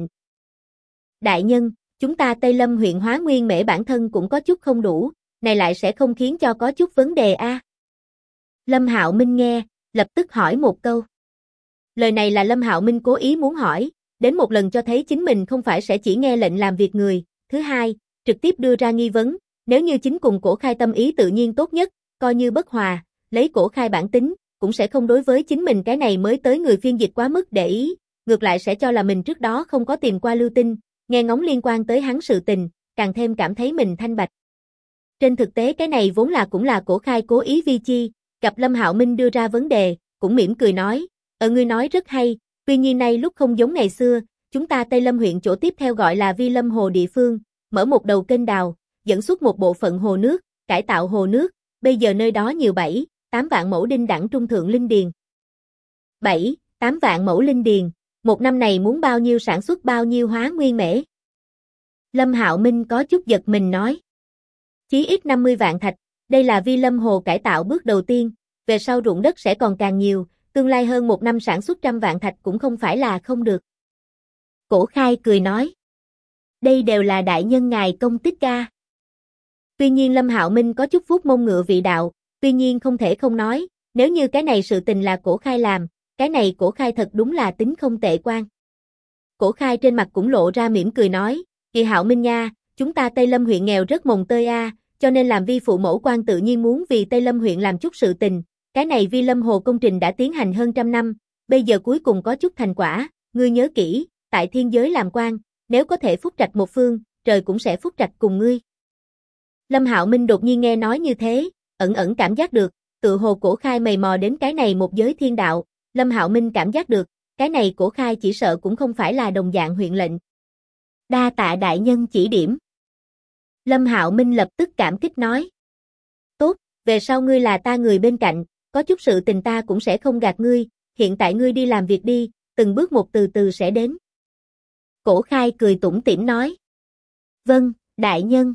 Đại nhân, chúng ta Tây Lâm huyện hóa nguyên mễ bản thân cũng có chút không đủ, này lại sẽ không khiến cho có chút vấn đề a? Lâm Hạo Minh nghe, lập tức hỏi một câu. Lời này là Lâm Hạo Minh cố ý muốn hỏi, đến một lần cho thấy chính mình không phải sẽ chỉ nghe lệnh làm việc người, thứ hai, trực tiếp đưa ra nghi vấn, nếu như chính cùng Cổ Khai tâm ý tự nhiên tốt nhất, coi như bất hòa, lấy Cổ Khai bản tính, cũng sẽ không đối với chính mình cái này mới tới người phiên dịch quá mức để ý, ngược lại sẽ cho là mình trước đó không có tìm qua lưu tinh, nghe ngóng liên quan tới hắn sự tình, càng thêm cảm thấy mình thanh bạch. Trên thực tế cái này vốn là cũng là Cổ Khai cố ý vi chi, gặp Lâm Hạo Minh đưa ra vấn đề, cũng mỉm cười nói, ngươi nói rất hay, tuy nhiên nay lúc không giống ngày xưa, chúng ta Tây Lâm huyện chỗ tiếp theo gọi là Vi Lâm Hồ địa phương, mở một đầu kênh đào, dẫn xuất một bộ phận hồ nước, cải tạo hồ nước, bây giờ nơi đó nhiều 7-8 vạn mẫu đinh đẳng trung thượng linh điền. 7-8 vạn mẫu linh điền, một năm này muốn bao nhiêu sản xuất bao nhiêu hóa nguyên mễ? Lâm Hạo Minh có chút giật mình nói. Chí ít 50 vạn thạch, đây là Vi Lâm Hồ cải tạo bước đầu tiên, về sau ruộng đất sẽ còn càng nhiều, tương lai hơn một năm sản xuất 100 vạn thạch cũng không phải là không được. Cổ Khai cười nói. Đây đều là đại nhân ngài công tích ca. Tuy nhiên Lâm Hạo Minh có chút vuốt mông ngựa vị đạo, tuy nhiên không thể không nói, nếu như cái này sự tình là Cổ Khai làm, cái này Cổ Khai thật đúng là tính không tệ quan. Cổ Khai trên mặt cũng lộ ra mỉm cười nói, Kỳ Hạo Minh nha, chúng ta Tây Lâm huyện nghèo rất mồng tơi a, cho nên làm vi phụ mẫu quan tự nhiên muốn vì Tây Lâm huyện làm chút sự tình, cái này Vi Lâm Hồ công trình đã tiến hành hơn 100 năm, bây giờ cuối cùng có chút thành quả, ngươi nhớ kỹ, tại thiên giới làm quan, nếu có thể phúc trạch một phương, trời cũng sẽ phúc trạch cùng ngươi. Lâm Hạo Minh đột nhiên nghe nói như thế, ẩn ẩn cảm giác được, tự hồ Cổ Khai mày mò đến cái này một giới thiên đạo, Lâm Hạo Minh cảm giác được, cái này Cổ Khai chỉ sợ cũng không phải là đồng dạng huyện lệnh. Đa tạ đại nhân chỉ điểm. Lâm Hạo Minh lập tức cảm kích nói. Tốt, về sau ngươi là ta người bên cạnh, có chút sự tình ta cũng sẽ không gạt ngươi, hiện tại ngươi đi làm việc đi, từng bước một từ từ sẽ đến. Cổ Khai cười tủm tỉm nói. Vâng, đại nhân.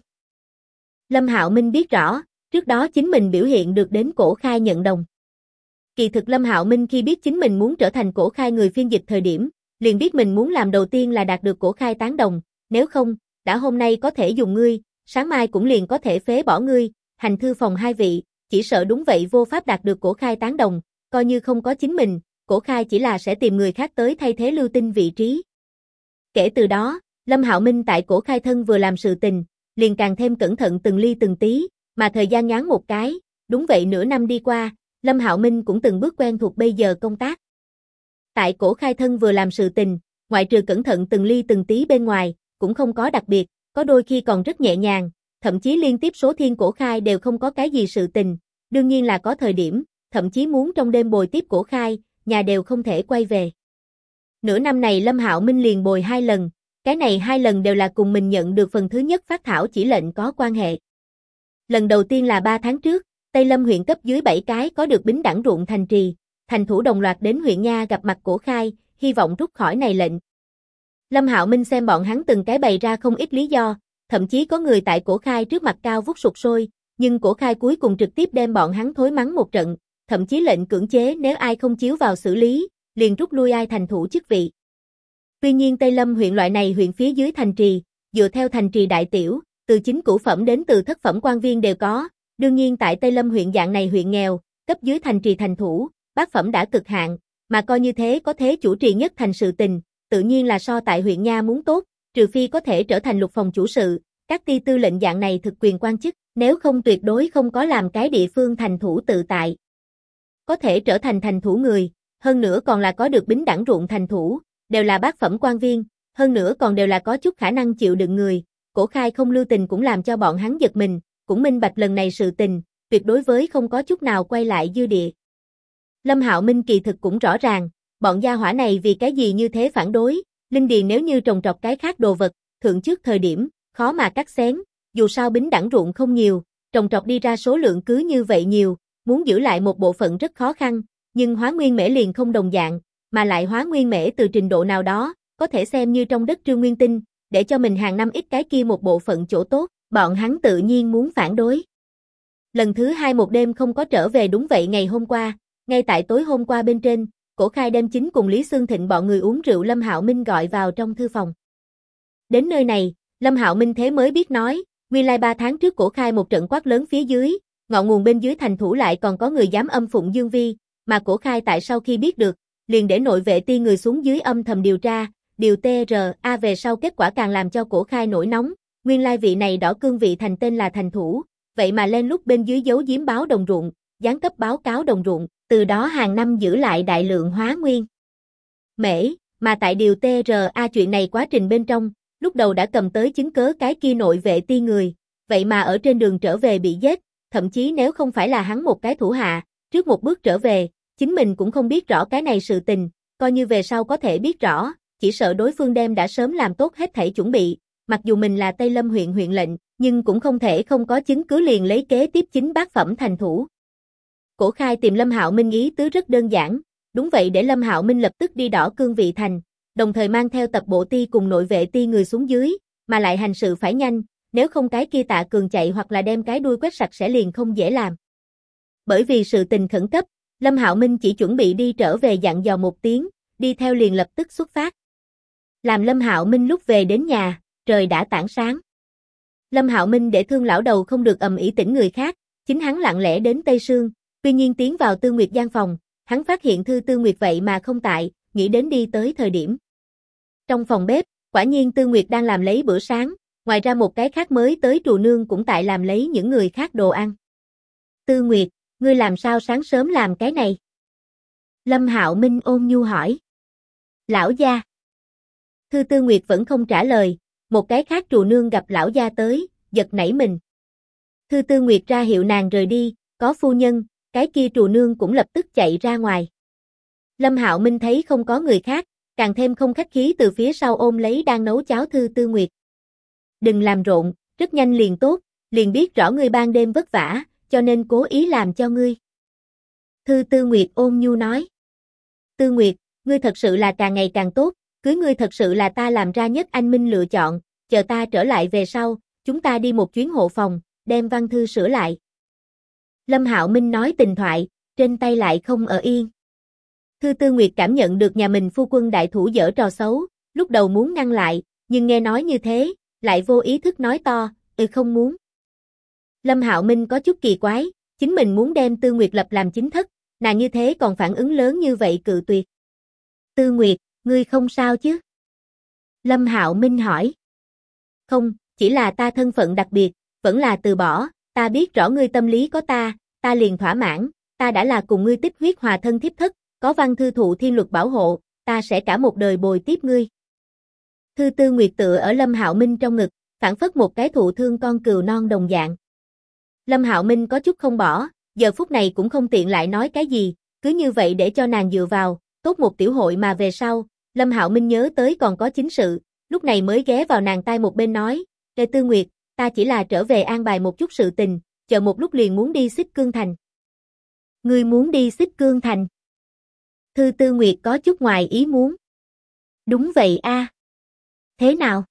Lâm Hạo Minh biết rõ, trước đó chính mình biểu hiện được đến Cổ Khai nhận đồng. Kỳ thực Lâm Hạo Minh khi biết chính mình muốn trở thành Cổ Khai người phiên dịch thời điểm, liền biết mình muốn làm đầu tiên là đạt được Cổ Khai tán đồng, nếu không, đã hôm nay có thể dùng ngươi, sáng mai cũng liền có thể phế bỏ ngươi, hành thư phòng 2 vị, chỉ sợ đúng vậy vô pháp đạt được Cổ Khai tán đồng, coi như không có chính mình, Cổ Khai chỉ là sẽ tìm người khác tới thay thế Lưu Tinh vị trí. Kể từ đó, Lâm Hạo Minh tại Cổ Khai thân vừa làm sự tình, liền càng thêm cẩn thận từng ly từng tí, mà thời gian ngắn một cái, đúng vậy nửa năm đi qua, Lâm Hạo Minh cũng từng bước quen thuộc bây giờ công tác. Tại Cổ Khai thân vừa làm sự tình, ngoại trừ cẩn thận từng ly từng tí bên ngoài, cũng không có đặc biệt, có đôi khi còn rất nhẹ nhàng, thậm chí liên tiếp số thiên Cổ Khai đều không có cái gì sự tình, đương nhiên là có thời điểm, thậm chí muốn trong đêm bồi tiếp Cổ Khai, nhà đều không thể quay về. Nửa năm này Lâm Hạo Minh liền bồi 2 lần, cái này 2 lần đều là cùng mình nhận được phần thứ nhất phát thảo chỉ lệnh có quan hệ. Lần đầu tiên là 3 tháng trước, Tây Lâm huyện cấp dưới 7 cái có được bính đẳng ruộng thành trì, thành thủ đồng loạt đến huyện nha gặp mặt Cổ Khai, hy vọng rút khỏi này lệnh. Lâm Hạo Minh xem bọn hắn từng cái bày ra không ít lý do, thậm chí có người tại Cổ Khai trước mặt cao vút sục sôi, nhưng Cổ Khai cuối cùng trực tiếp đem bọn hắn thối mắng một trận, thậm chí lệnh cưỡng chế nếu ai không chiếu vào xử lý, liền rút lui ai thành thủ chức vị. Tuy nhiên Tây Lâm huyện loại này huyện phía dưới thành trì, dựa theo thành trì đại tiểu, từ chính cửu phẩm đến từ thất phẩm quan viên đều có, đương nhiên tại Tây Lâm huyện dạng này huyện nghèo, cấp dưới thành trì thành thủ, bát phẩm đã cực hạn, mà coi như thế có thế chủ trì nhất thành sự tình, tự nhiên là so tại huyện nha muốn tốt, trừ phi có thể trở thành lục phòng chủ sự, các ti tư lệnh dạng này thực quyền quan chức, nếu không tuyệt đối không có làm cái địa phương thành thủ tự tại. Có thể trở thành thành thủ người, hơn nữa còn là có được bính đẳng ruộng thành thủ, đều là bát phẩm quan viên, hơn nữa còn đều là có chút khả năng chịu đựng người, Cổ Khai không lưu tình cũng làm cho bọn hắn giật mình, cũng minh bạch lần này sự tình, tuyệt đối với không có chút nào quay lại dư địa. Lâm Hạo Minh kỳ thực cũng rõ ràng, bọn gia hỏa này vì cái gì như thế phản đối, linh điền nếu như trồng trọt cái khác đồ vật, thượng trước thời điểm, khó mà cắt xén, dù sao bính đẳng ruộng không nhiều, trồng trọt đi ra số lượng cứ như vậy nhiều, muốn giữ lại một bộ phận rất khó khăn, nhưng hóa nguyên mễ liền không đồng dạng, mà lại hóa nguyên mễ từ trình độ nào đó, có thể xem như trong đất trương nguyên tinh, để cho mình hàng năm ít cái kia một bộ phận chỗ tốt, bọn hắn tự nhiên muốn phản đối. Lần thứ hai một đêm không có trở về đúng vậy ngày hôm qua, ngay tại tối hôm qua bên trên, Cổ Khai đem chính cùng Lý Xương Thịnh bọn người uống rượu Lâm Hạo Minh gọi vào trong thư phòng. Đến nơi này, Lâm Hạo Minh thế mới biết nói, nguyên lai 3 tháng trước Cổ Khai một trận quát lớn phía dưới, ngọn nguồn bên dưới thành thủ lại còn có người dám âm phụng Dương Vi, mà Cổ Khai tại sau khi biết được, liền để nội vệ ti người xuống dưới âm thầm điều tra, điều TRA về sau kết quả càng làm cho Cổ Khai nổi nóng, nguyên lai vị này đỏ cương vị thành tên là thành thủ, vậy mà lên lúc bên dưới giấu giếm báo đồng ruộng, gián cấp báo cáo đồng ruộng, từ đó hàng năm giữ lại đại lượng hóa nguyên mễ, mà tại điều TRA chuyện này quá trình bên trong, lúc đầu đã cầm tới chứng cớ cái kia nội vệ ti người, vậy mà ở trên đường trở về bị giết, thậm chí nếu không phải là hắn một cái thủ hạ, trước một bước trở về, chính mình cũng không biết rõ cái này sự tình, coi như về sau có thể biết rõ, chỉ sợ đối phương đem đã sớm làm tốt hết thảy chuẩn bị, mặc dù mình là Tây Lâm huyện huyện lệnh, nhưng cũng không thể không có chứng cứ liền lấy kế tiếp chính bát phẩm thành thủ. Cổ Khai tìm Lâm Hạo Minh ý tứ rất đơn giản, đúng vậy để Lâm Hạo Minh lập tức đi đỏ cương vị thành, đồng thời mang theo tập bộ ti cùng nội vệ ti người xuống dưới, mà lại hành sự phải nhanh, nếu không cái kia Tạ Cường chạy hoặc là đem cái đuôi quét sạch sẽ liền không dễ làm. Bởi vì sự tình khẩn cấp, Lâm Hạo Minh chỉ chuẩn bị đi trở về dặn dò một tiếng, đi theo liền lập tức xuất phát. Làm Lâm Hạo Minh lúc về đến nhà, trời đã tảng sáng. Lâm Hạo Minh để thương lão đầu không được ầm ĩ tỉnh người khác, chính hắn lặng lẽ đến Tây Sương, tuy nhiên tiến vào Tư Nguyệt gian phòng, hắn phát hiện Thư Tư Nguyệt vậy mà không tại, nghĩ đến đi tới thời điểm. Trong phòng bếp, quả nhiên Tư Nguyệt đang làm lấy bữa sáng, ngoài ra một cái khác mới tới trù nương cũng tại làm lấy những người khác đồ ăn. Tư Nguyệt, ngươi làm sao sáng sớm làm cái này? Lâm Hạo Minh ôn nhu hỏi. Lão gia. Thư Tư Nguyệt vẫn không trả lời, một cái khác trù nương gặp lão gia tới, giật nảy mình. Thư Tư Nguyệt ra hiệu nàng rời đi, có phu nhân, cái kia trù nương cũng lập tức chạy ra ngoài. Lâm Hạo Minh thấy không có người khác, càng thêm không khách khí từ phía sau ôm lấy đang nấu cháo Thư Tư Nguyệt. Đừng làm rộn, rất nhanh liền tốt, liền biết rõ ngươi ban đêm vất vả, cho nên cố ý làm cho ngươi. Thư Tư Nguyệt ôn nhu nói. Tư Nguyệt, ngươi thật sự là càng ngày càng tốt, cưới ngươi thật sự là ta làm ra nhất anh minh lựa chọn, chờ ta trở lại về sau, chúng ta đi một chuyến hộ phòng, đem văn thư sửa lại. Lâm Hạo Minh nói tình thoại, trên tay lại không ở yên. Thư Tư Nguyệt cảm nhận được nhà mình phu quân đại thủ dở trò xấu, lúc đầu muốn ngăn lại, nhưng nghe nói như thế, lại vô ý thức nói to, không muốn. Lâm Hạo Minh có chút kỳ quái, chính mình muốn đem Tư Nguyệt lập làm chính thất, nàng như thế còn phản ứng lớn như vậy cự tuyệt. Tư Nguyệt, ngươi không sao chứ? Lâm Hạo Minh hỏi. Không, chỉ là ta thân phận đặc biệt, vẫn là từ bỏ, ta biết rõ ngươi tâm lý có ta liền thỏa mãn, ta đã là cùng ngươi tích huyết hòa thân thiếp thất, có văn thư thụ thiên luật bảo hộ, ta sẽ cả một đời bồi tiếp ngươi. Thư Tư Nguyệt tựa ở Lâm Hạo Minh trong ngực, phảng phất một cái thụ thương con cừu non đồng dạng. Lâm Hạo Minh có chút không bỏ, giờ phút này cũng không tiện lại nói cái gì, cứ như vậy để cho nàng dựa vào, tốt một tiểu hội mà về sau, Lâm Hạo Minh nhớ tới còn có chính sự, lúc này mới ghé vào nàng tai một bên nói, Lê Tư Nguyệt, ta chỉ là trở về an bài một chút sự tình, chờ một lúc liền muốn đi Xích Cương Thành. Ngươi muốn đi Xích Cương Thành? Thư Tư Nguyệt có chút ngoài ý muốn. Đúng vậy a. Thế nào?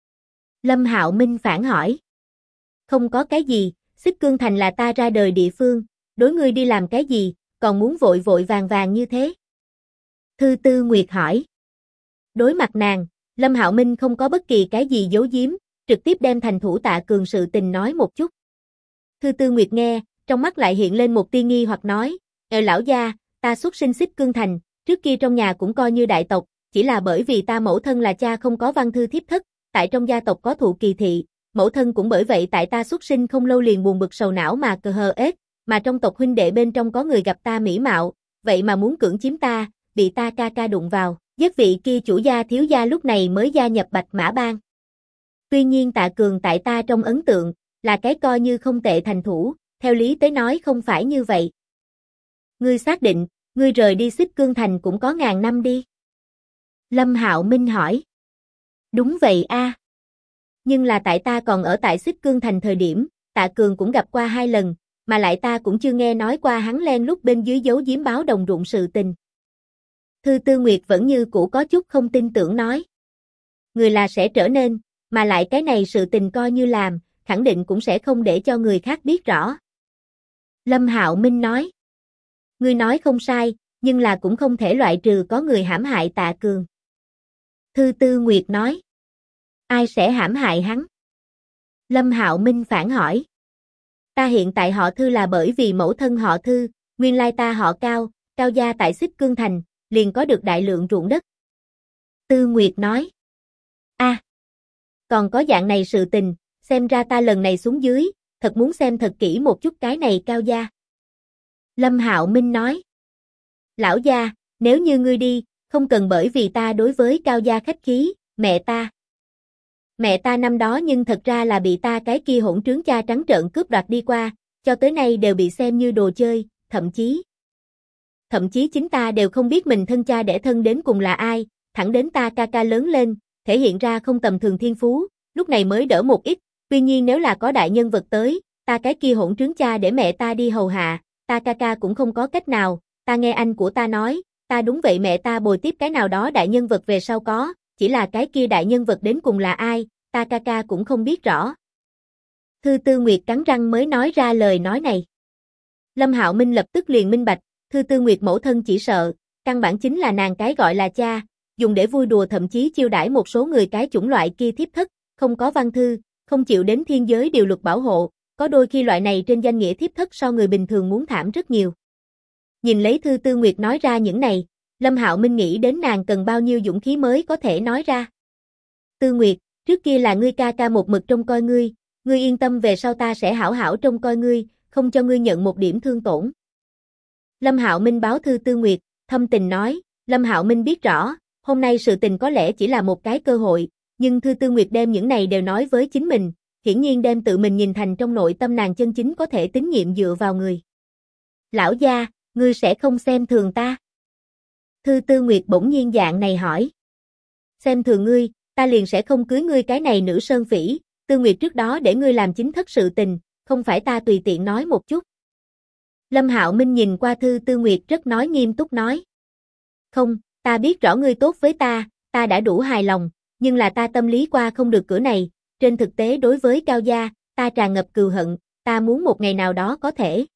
Lâm Hạo Minh phản hỏi. Không có cái gì, Xích Cương Thành là ta ra đời địa phương, đối ngươi đi làm cái gì, còn muốn vội vội vàng vàng như thế? Thư Tư Nguyệt hỏi. Đối mặt nàng, Lâm Hạo Minh không có bất kỳ cái gì giấu giếm, trực tiếp đem thành thủ Tạ Cường sự tình nói một chút. Thư Tư Nguyệt nghe, trong mắt lại hiện lên một tia nghi hoặc nói, lão gia, ta xuất sinh Xích Cương Thành, trước kia trong nhà cũng coi như đại tộc, chỉ là bởi vì ta mẫu thân là cha không có văn thư thiếp thất, tại trong gia tộc có thụ kỳ thị, mẫu thân cũng bởi vậy tại ta xuất sinh không lâu liền buồn bực sầu não mà cờ hờ ết, mà trong tộc huynh đệ bên trong có người gặp ta mỹ mạo, vậy mà muốn cưỡng chiếm ta, bị ta ca ca đụng vào, giết vị kia chủ gia thiếu gia lúc này mới gia nhập Bạch Mã Bang. Tuy nhiên Tạ Cường tại ta trong ấn tượng, là cái coi như không tệ thành thủ, theo lý tới nói không phải như vậy. Ngươi xác định, ngươi rời đi Xích Cương Thành cũng có ngàn năm đi. Lâm Hạo Minh hỏi. Đúng vậy a. Nhưng là tại ta còn ở tại Xích Cương Thành thời điểm, Tạ Cường cũng gặp qua 2 lần, mà lại ta cũng chưa nghe nói qua hắn len lúc bên dưới giấu giếm báo đồng ruộng sự tình. Thư Tư Nguyệt vẫn như cũ có chút không tin tưởng nói. Người là sẽ trở nên, mà lại cái này sự tình coi như làm, khẳng định cũng sẽ không để cho người khác biết rõ. Lâm Hạo Minh nói. Ngươi nói không sai, nhưng là cũng không thể loại trừ có người hãm hại Tạ Cường. Thư Tư Nguyệt nói. Ai sẽ hãm hại hắn? Lâm Hạo Minh phản hỏi. Ta hiện tại họ Thư là bởi vì mẫu thân họ Thư, nguyên lai ta họ Cao, Cao gia tại Xích Cương Thành, liền có được đại lượng ruộng đất. Tư Nguyệt nói. Còn có dạng này sự tình, xem ra ta lần này xuống dưới, thật muốn xem thật kỹ một chút cái này Cao gia. Lâm Hạo Minh nói. Lão gia, nếu như ngươi đi, không cần bởi vì ta đối với Cao gia khách khí, Mẹ ta năm đó nhưng thật ra là bị ta cái kia hỗn trướng cha trắng trợn cướp đoạt đi qua, cho tới nay đều bị xem như đồ chơi, thậm chí chính ta đều không biết mình thân cha đẻ thân đến cùng là ai, thẳng đến ta ca ca lớn lên, thể hiện ra không tầm thường thiên phú, lúc này mới đỡ một ít, tuy nhiên nếu là có đại nhân vật tới, ta cái kia hỗn trướng cha để mẹ ta đi hầu hạ, ta ca ca cũng không có cách nào, ta nghe anh của ta nói, ta đúng vậy mẹ ta bồi tiếp cái nào đó đại nhân vật về sau có, chỉ là cái kia đại nhân vật đến cùng là ai, ta ca ca cũng không biết rõ. Thư Tư Nguyệt cắn răng mới nói ra lời nói này. Lâm Hạo Minh lập tức liền minh bạch, Thư Tư Nguyệt mẫu thân chỉ sợ, căn bản chính là nàng cái gọi là cha, dùng để vui đùa thậm chí chiêu đãi một số người cái chủng loại kia thiếp thất, không có văn thư, không chịu đến thiên giới điều luật bảo hộ, có đôi khi loại này trên danh nghĩa thiếp thất so người bình thường muốn thảm rất nhiều. Nhìn lấy Thư Tư Nguyệt nói ra những này, Lâm Hạo Minh nghĩ đến nàng cần bao nhiêu dũng khí mới có thể nói ra. Tư Nguyệt, trước kia là ngươi ca ca một mực trông coi ngươi yên tâm về sau ta sẽ hảo hảo trông coi ngươi, không cho ngươi nhận một điểm thương tổn. Lâm Hạo Minh báo Thư Tư Nguyệt, thâm tình nói, Lâm Hạo Minh biết rõ, hôm nay sự tình có lẽ chỉ là một cái cơ hội, nhưng Thư Tư Nguyệt đem những này đều nói với chính mình, hiển nhiên đem tự mình nhìn thành trong nội tâm nàng chân chính có thể tín nhiệm dựa vào người. Lão gia, ngươi sẽ không xem thường ta? Thư Tư Nguyệt bỗng nhiên dạng này hỏi. Xem thường ngươi, ta liền sẽ không cưới ngươi cái này nữ sơn phỉ, Tư Nguyệt trước đó để ngươi làm chính thất sự tình, không phải ta tùy tiện nói một chút. Lâm Hạo Minh nhìn qua Thư Tư Nguyệt rất nói nghiêm túc nói. Không, ta biết rõ ngươi tốt với ta đã đủ hài lòng, nhưng là ta tâm lý qua không được cửa này, trên thực tế đối với Cao gia, ta tràn ngập cừu hận, ta muốn một ngày nào đó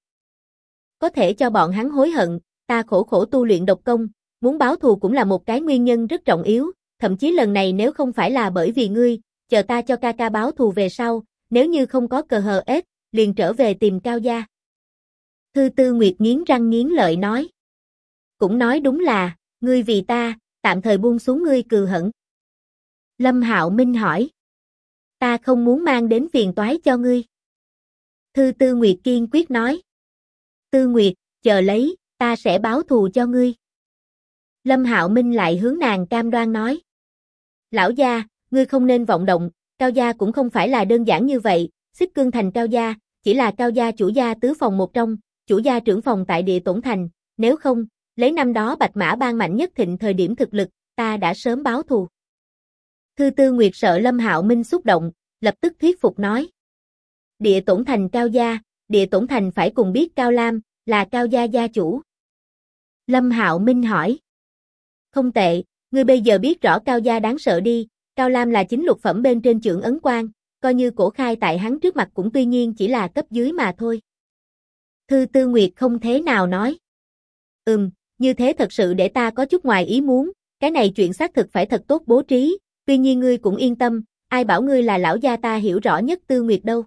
có thể cho bọn hắn hối hận, ta khổ khổ tu luyện độc công, muốn báo thù cũng là một cái nguyên nhân rất trọng yếu, thậm chí lần này nếu không phải là bởi vì ngươi, chờ ta cho ca ca báo thù về sau, nếu như không có cờ hờ ết, liền trở về tìm Cao gia. Thư Tư Nguyệt nghiến răng nghiến lợi nói. Cũng nói đúng là, ngươi vì ta, tạm thời buông xuống ngươi cừu hận. Lâm Hạo Minh hỏi. Ta không muốn mang đến phiền toái cho ngươi. Thư Tư Nguyệt kiên quyết nói. Tư Nguyệt, chờ lấy, ta sẽ báo thù cho ngươi. Lâm Hạo Minh lại hướng nàng cam đoan nói. Lão gia, ngươi không nên vọng động, Cao gia cũng không phải là đơn giản như vậy, Xích Cương Thành Cao gia, chỉ là Cao gia chủ gia tứ phòng một trong, chủ gia trưởng phòng tại Địa Tổn Thành, nếu không, lấy năm đó Bạch Mã Bang mạnh nhất thịnh thời điểm thực lực, ta đã sớm báo thù. Thư Tư Nguyệt sợ Lâm Hạo Minh xúc động, lập tức thuyết phục nói. Địa Tổn Thành Cao gia, Địa Tổn Thành phải cùng biết Cao Lam, là Cao gia gia chủ. Lâm Hạo Minh hỏi. Không tệ, ngươi bây giờ biết rõ Cao gia đáng sợ đi, Cao Lam là chính lục phẩm bên trên chưởng ấn quan, coi như cổ khai tại hắn trước mặt cũng tuy nhiên chỉ là cấp dưới mà thôi. Thư Tư Nguyệt không thế nào nói. Như thế thật sự để ta có chút ngoài ý muốn, cái này chuyện xác thực phải thật tốt bố trí, tuy nhiên ngươi cũng yên tâm, ai bảo ngươi là lão gia ta hiểu rõ nhất Tư Nguyệt đâu.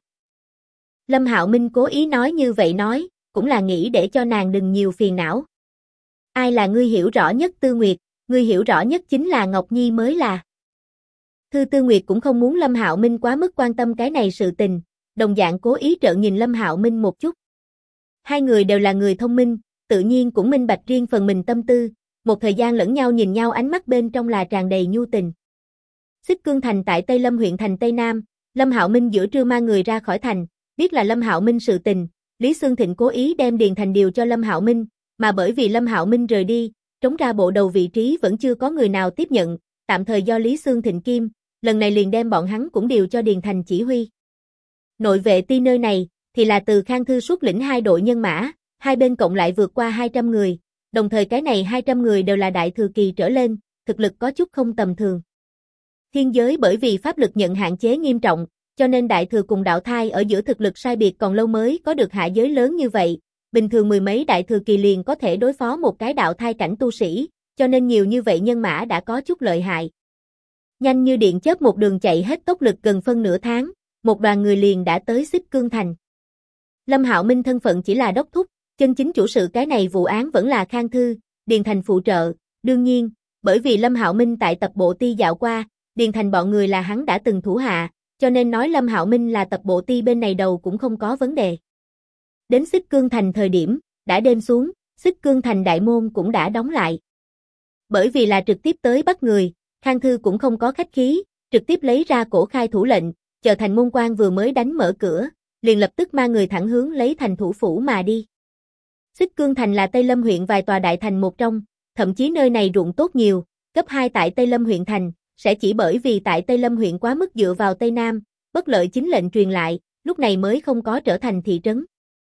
Lâm Hạo Minh cố ý nói như vậy nói, cũng là nghĩ để cho nàng đừng nhiều phiền não. Ai là ngươi hiểu rõ nhất Tư Nguyệt, ngươi hiểu rõ nhất chính là Ngọc Nhi mới là. Tư Nguyệt cũng không muốn Lâm Hạo Minh quá mức quan tâm cái này sự tình, đồng dạng cố ý trợn nhìn Lâm Hạo Minh một chút. Hai người đều là người thông minh, tự nhiên cũng minh bạch riêng phần mình tâm tư, một thời gian lẫn nhau nhìn nhau ánh mắt bên trong là tràn đầy nhu tình. Xích Cương Thành tại Tây Lâm huyện thành Tây Nam, Lâm Hạo Minh giữa trưa mang người ra khỏi thành, biết là Lâm Hạo Minh sự tình, Lý Xương Thịnh cố ý đem Điền Thành điều cho Lâm Hạo Minh, mà bởi vì Lâm Hạo Minh rời đi, trống ra bộ đầu vị trí vẫn chưa có người nào tiếp nhận, tạm thời do Lý Xương Thịnh kiêm, lần này liền đem bọn hắn cũng điều cho Điền Thành chỉ huy. Nội vệ ti nơi này thì là từ Khang Thư xuất lĩnh 2 đội nhân mã, hai bên cộng lại vượt qua 200 người, đồng thời cái này 200 người đều là đại thừa kỳ trở lên, thực lực có chút không tầm thường. Thiên giới bởi vì pháp lực nhận hạn chế nghiêm trọng, cho nên đại thừa cùng đạo thai ở giữa thực lực sai biệt còn lâu mới có được hạ giới lớn như vậy, bình thường mười mấy đại thừa kỳ liền có thể đối phó một cái đạo thai cảnh tu sĩ, cho nên nhiều như vậy nhân mã đã có chút lợi hại. Nhanh như điện chớp một đường chạy hết tốc lực gần phân nửa tháng, một đoàn người liền đã tới Xích Cương Thành. Lâm Hạo Minh thân phận chỉ là đốc thúc, chân chính chủ sự cái này vụ án vẫn là Khang Thư, Điền Thành phụ trợ, đương nhiên, bởi vì Lâm Hạo Minh tại tập bộ ti dạo qua, Điền Thành bọn người là hắn đã từng thủ hạ, cho nên nói Lâm Hạo Minh là tập bộ ti bên này đầu cũng không có vấn đề. Đến Xích Cương Thành thời điểm, đã đêm xuống, Xích Cương Thành đại môn cũng đã đóng lại. Bởi vì là trực tiếp tới bắt người, Khang Thư cũng không có khách khí, trực tiếp lấy ra cổ khai thủ lệnh, chờ thành môn quan vừa mới đánh mở cửa, liền lập tức mang người thẳng hướng lấy thành thủ phủ mà đi. Xích Cương Thành là Tây Lâm huyện vài tòa đại thành một trong, thậm chí nơi này ruộng tốt nhiều, cấp 2 tại Tây Lâm huyện thành, sẽ chỉ bởi vì tại Tây Lâm huyện quá mức dựa vào Tây Nam, bất lợi chính lệnh truyền lại, lúc này mới không có trở thành thị trấn.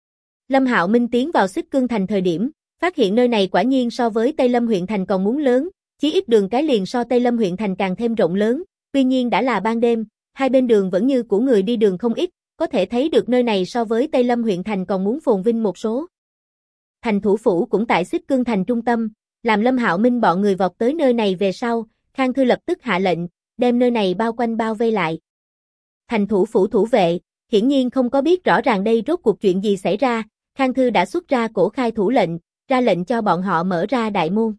Lâm Hạo Minh tiến vào Xích Cương Thành thời điểm, phát hiện nơi này quả nhiên so với Tây Lâm huyện thành còn muốn lớn, chí ít đường cái liền so Tây Lâm huyện thành càng thêm rộng lớn, tuy nhiên đã là ban đêm, hai bên đường vẫn như của người đi đường không ít, có thể thấy được nơi này so với Tây Lâm huyện thành còn muốn phồn vinh một số. Thành thủ phủ cũng tại Xích Cương Thành trung tâm, làm Lâm Hạo Minh bọn người vọt tới nơi này về sau, Khang Thư lập tức hạ lệnh, đem nơi này bao quanh bao vây lại. Thành thủ phủ thủ vệ, hiển nhiên không có biết rõ ràng đây rốt cuộc chuyện gì xảy ra, Khang Thư đã xuất ra cổ khai thủ lệnh, ra lệnh cho bọn họ mở ra đại môn.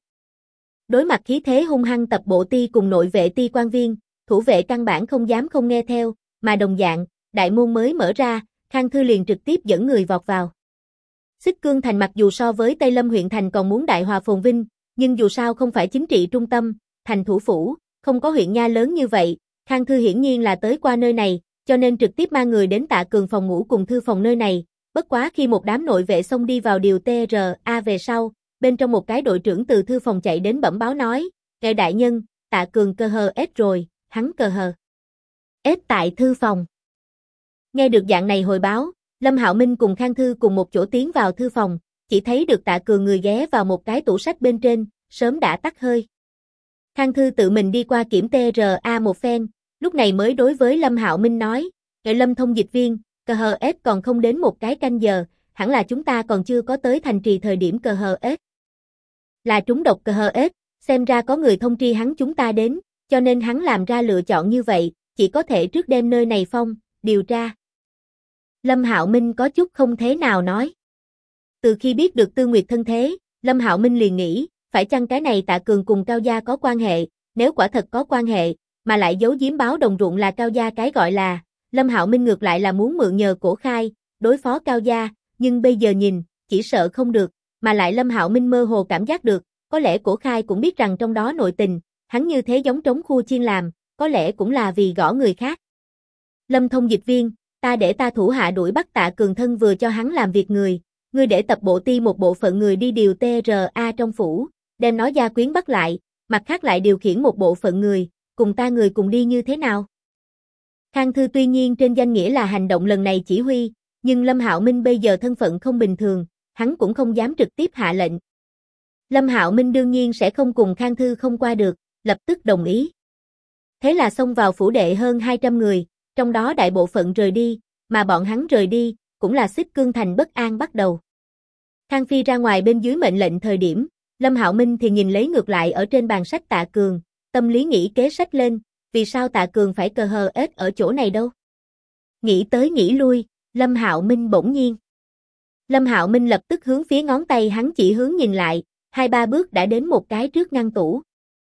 Đối mặt khí thế hung hăng tập bộ ti cùng nội vệ ti quan viên, thủ vệ căn bản không dám không nghe theo, mà đồng dạng, đại môn mới mở ra, Khang Thư liền trực tiếp dẫn người vọt vào. Xích Cương Thành mặc dù so với Tây Lâm huyện thành còn muốn đại hòa phồn vinh, nhưng dù sao không phải chính trị trung tâm, thành thủ phủ, không có huyện nha lớn như vậy, Khang Thư hiển nhiên là tới qua nơi này, cho nên trực tiếp mang người đến Tạ Cường phòng ngủ cùng thư phòng nơi này, bất quá khi một đám nội vệ xông đi vào điều TRA về sau, bên trong một cái đội trưởng từ thư phòng chạy đến bẩm báo nói, "Ngài đại nhân, Tạ Cường cơ hờ ết rồi, hắn cơ hờ ết tại thư phòng." Nghe được dạng này hồi báo, Lâm Hạo Minh cùng Khang Thư cùng một chỗ tiến vào thư phòng, chỉ thấy được Tạ Cường người ghé vào một cái tủ sách bên trên, sớm đã tắt hơi. Khang Thư tự mình đi qua kiểm TRA một phen, lúc này mới đối với Lâm Hạo Minh nói, "Ngài Lâm thông dịch viên, cờ hờ ết còn không đến một cái canh giờ, hẳn là chúng ta còn chưa có tới thành trì thời điểm cờ hờ ết. Là trúng độc cờ hờ ết, xem ra có người thông tri hắn chúng ta đến, cho nên hắn làm ra lựa chọn như vậy, chỉ có thể trước đem nơi này phong, điều tra." Lâm Hạo Minh có chút không thế nào nói. Từ khi biết được Tư Nguyệt thân thế, Lâm Hạo Minh liền nghĩ, phải chăng cái này Tạ Cường cùng Cao gia có quan hệ, nếu quả thật có quan hệ, mà lại giấu giếm báo đồng ruộng là Cao gia cái gọi là, Lâm Hạo Minh ngược lại là muốn mượn nhờ cổ khai, đối phó Cao gia, nhưng bây giờ nhìn, chỉ sợ không được, mà lại Lâm Hạo Minh mơ hồ cảm giác được, có lẽ cổ khai cũng biết rằng trong đó nội tình, hắn như thế giống trống khu chiên làm, có lẽ cũng là vì gõ người khác. Lâm thông dịch viên, ta để ta thủ hạ đuổi bắt Tạ Cường thân vừa cho hắn làm việc người, ngươi để tập bộ ti một bộ phận người đi điều TRA trong phủ, đem nó gia quyến bắt lại, mặt khác lại điều khiển một bộ phận người, cùng ta người cùng đi như thế nào? Khang Thư tuy nhiên trên danh nghĩa là hành động lần này chỉ huy, nhưng Lâm Hạo Minh bây giờ thân phận không bình thường, hắn cũng không dám trực tiếp hạ lệnh. Lâm Hạo Minh đương nhiên sẽ không cùng Khang Thư không qua được, lập tức đồng ý. Thế là xông vào phủ đệ hơn 200 người, trong đó đại bộ phận rời đi, mà bọn hắn rời đi, cũng là Xích Cương Thành bất an bắt đầu. Khang Phi ra ngoài bên dưới mệnh lệnh thời điểm, Lâm Hạo Minh thì nhìn lấy ngược lại ở trên bàn sách Tạ Cường, tâm lý nghĩ kế sách lên, vì sao Tạ Cường phải cờ hờ ết ở chỗ này đâu? Nghĩ tới nghĩ lui, Lâm Hạo Minh bỗng nhiên. Lâm Hạo Minh lập tức hướng phía ngón tay hắn chỉ hướng nhìn lại, 2-3 bước đã đến một cái trước ngăn tủ.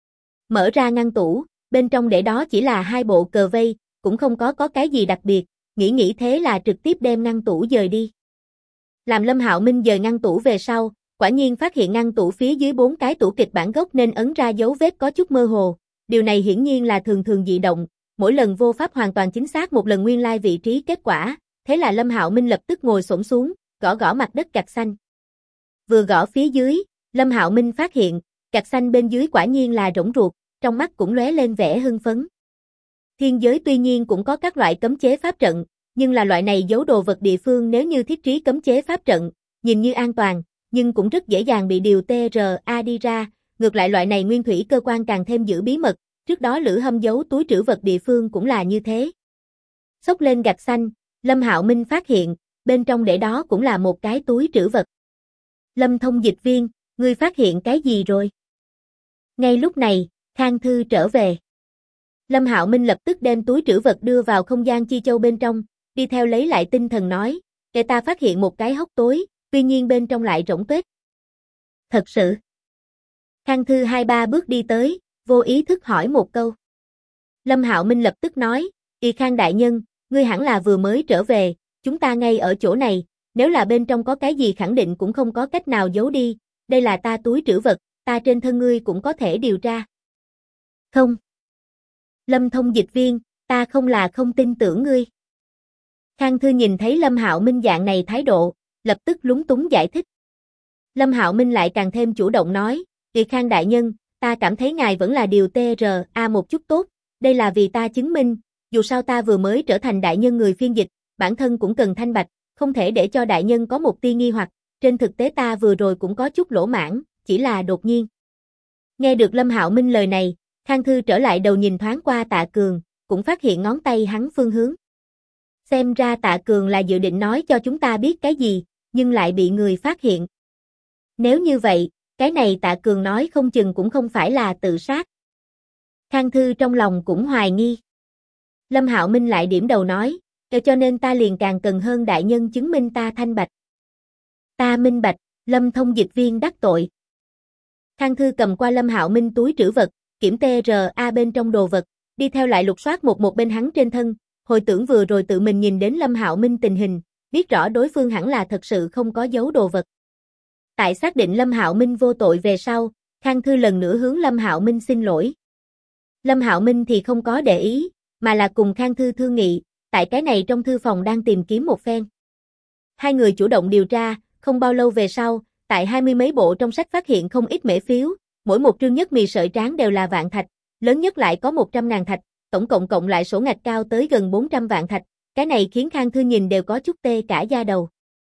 Mở ra ngăn tủ, bên trong để đó chỉ là 2 bộ cờ vây, cũng không có cái gì đặc biệt, nghĩ thế là trực tiếp đem ngăn tủ dời đi. Làm Lâm Hạo Minh dời ngăn tủ về sau, quả nhiên phát hiện ngăn tủ phía dưới 4 cái tủ kịch bản gốc nên ấn ra dấu vết có chút mơ hồ. Điều này hiển nhiên là thường dị động, mỗi lần vô pháp hoàn toàn chính xác một lần nguyên lai vị trí kết quả, thế là Lâm Hạo Minh lập tức ngồi xổm xuống, gõ mặt đất gạch xanh. Vừa gõ phía dưới, Lâm Hạo Minh phát hiện, gạch xanh bên dưới quả nhiên là rỗng ruột, trong mắt cũng lóe lên vẻ hưng phấn. Thiên giới tuy nhiên cũng có các loại cấm chế pháp trận, nhưng là loại này giấu đồ vật địa phương nếu như thiết trí cấm chế pháp trận, nhìn như an toàn, nhưng cũng rất dễ dàng bị điều TRA đi ra, ngược lại loại này nguyên thủy cơ quan càng thêm giữ bí mật, trước đó Lữ Hâm giấu túi trữ vật địa phương cũng là như thế. Xốc lên gạch xanh, Lâm Hạo Minh phát hiện, bên trong để đó cũng là một cái túi trữ vật. Lâm thông dịch viên, ngươi phát hiện cái gì rồi? Ngay lúc này, Khang Thư trở về. Lâm Hạo Minh lập tức đem túi trữ vật đưa vào không gian chi châu bên trong, đi theo lấy lại tinh thần nói, để ta phát hiện một cái hốc tối, tuy nhiên bên trong lại rỗng tuếch. Thật sự. Khang Thư 2-3 bước đi tới, vô ý thức hỏi một câu. Lâm Hạo Minh lập tức nói, Y Khang đại nhân, ngươi hẳn là vừa mới trở về, chúng ta ngay ở chỗ này, nếu là bên trong có cái gì khẳng định cũng không có cách nào giấu đi, đây là ta túi trữ vật, ta trên thân ngươi cũng có thể điều tra. Không. Lâm thông dịch viên, ta không tin tưởng ngươi. Khang Thư nhìn thấy Lâm Hạo Minh dạng này thái độ, lập tức lúng túng giải thích. Lâm Hạo Minh lại càng thêm chủ động nói, Y Khang đại nhân, ta cảm thấy ngài vẫn là điều TRA một chút tốt, đây là vì ta chứng minh, dù sao ta vừa mới trở thành đại nhân người phiên dịch, bản thân cũng cần thanh bạch, không thể để cho đại nhân có một tia nghi hoặc, trên thực tế ta vừa rồi cũng có chút lỗ mãng, chỉ là đột nhiên. Nghe được Lâm Hạo Minh lời này, Khang Thư trở lại đầu nhìn thoáng qua Tạ Cường, cũng phát hiện ngón tay hắn phương hướng. Xem ra Tạ Cường là dự định nói cho chúng ta biết cái gì, nhưng lại bị người phát hiện. Nếu như vậy, cái này Tạ Cường nói không chừng cũng không phải là tự sát. Khang Thư trong lòng cũng hoài nghi. Lâm Hạo Minh lại điểm đầu nói, cho nên ta liền càng cần hơn đại nhân chứng minh ta thanh bạch. Ta minh bạch, Lâm thông dịch viên đắc tội. Khang Thư cầm qua Lâm Hạo Minh túi trữ vật, kiểm TRA bên trong đồ vật, đi theo lại lục soát một bên hắn trên thân, hồi tưởng vừa rồi tự mình nhìn đến Lâm Hạo Minh tình hình, biết rõ đối phương hẳn là thật sự không có giấu đồ vật. Tại xác định Lâm Hạo Minh vô tội về sau, Khang Thư lần nữa hướng Lâm Hạo Minh xin lỗi. Lâm Hạo Minh thì không có để ý, mà là cùng Khang Thư thương nghị, tại cái này trong thư phòng đang tìm kiếm một phen. Hai người chủ động điều tra, không bao lâu về sau, tại 20 mấy bộ trong sách phát hiện không ít mễ phiếu, mỗi một trương nhất mì sợi tráng đều là vạn thạch, lớn nhất lại có 100.000 thạch, tổng cộng lại sổ ngạch cao tới gần 400 vạn thạch, cái này khiến Khang Thư nhìn đều có chút tê cả da đầu.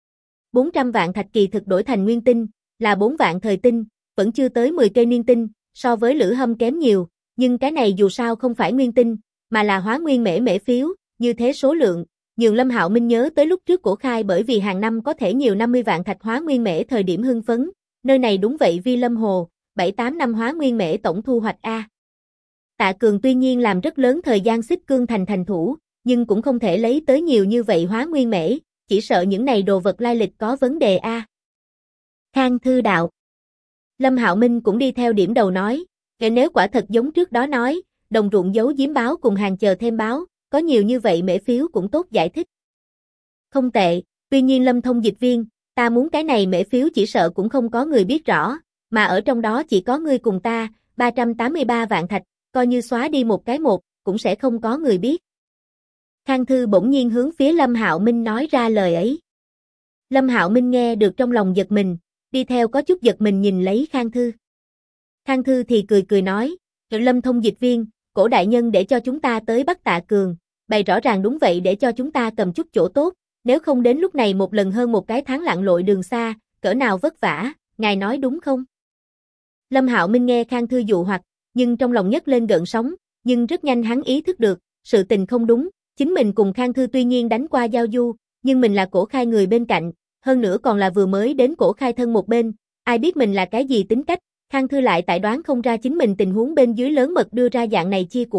400 vạn thạch kỳ thực đổi thành nguyên tinh, là 4 vạn thời tinh, vẫn chưa tới 10 cây niên tinh, so với Lữ Hâm kém nhiều, nhưng cái này dù sao không phải nguyên tinh, mà là hóa nguyên mễ phiếu, như thế số lượng, nhường Lâm Hạo Minh nhớ tới lúc trước Cổ Khai bởi vì hàng năm có thể nhiều 50 vạn thạch hóa nguyên mễ thời điểm hưng phấn, nơi này đúng vậy Vi Lâm Hồ, 7-8 năm hóa nguyên mễ tổng thu hoạch A. Tạ Cường tuy nhiên làm rất lớn thời gian Xích Cương Thành thành thủ, nhưng cũng không thể lấy tới nhiều như vậy hóa nguyên mễ, chỉ sợ những này đồ vật lai lịch có vấn đề A. Khang Thư đạo. Lâm Hạo Minh cũng đi theo điểm đầu nói, nếu quả thật giống trước đó nói, đồng ruộng giấu giếm báo cùng hàng chờ thêm báo, có nhiều như vậy mễ phiếu cũng tốt giải thích. Không tệ, tuy nhiên Lâm thông dịch viên, ta muốn cái này mễ phiếu chỉ sợ cũng không có người biết rõ, mà ở trong đó chỉ có ngươi cùng ta, 383 vạn thạch, coi như xóa đi một cái một, cũng sẽ không có người biết. Khang Thư bỗng nhiên hướng phía Lâm Hạo Minh nói ra lời ấy. Lâm Hạo Minh nghe được trong lòng giật mình, đi theo có chút giật mình nhìn lấy Khang Thư. Khang Thư thì cười nói, Lâm thông dịch viên, Cổ đại nhân để cho chúng ta tới bắt Tạ Cường, bày rõ ràng đúng vậy để cho chúng ta cầm chút chỗ tốt, nếu không đến lúc này một lần hơn một cái tháng lặn lội đường xa, cỡ nào vất vả, ngài nói đúng không? Lâm Hạo Minh nghe Khang Thư dụ hoặc, nhưng trong lòng nhấc lên gợn sóng, nhưng rất nhanh hắn ý thức được, sự tình không đúng, chính mình cùng Khang Thư tuy nhiên đánh qua giao du, nhưng mình là Cổ Khai người bên cạnh, hơn nữa còn là vừa mới đến Cổ Khai thân một bên, ai biết mình là cái gì tính cách, Khang Thư lại tại đoán không ra chính mình tình huống bên dưới lớn mật đưa ra dạng này chia của,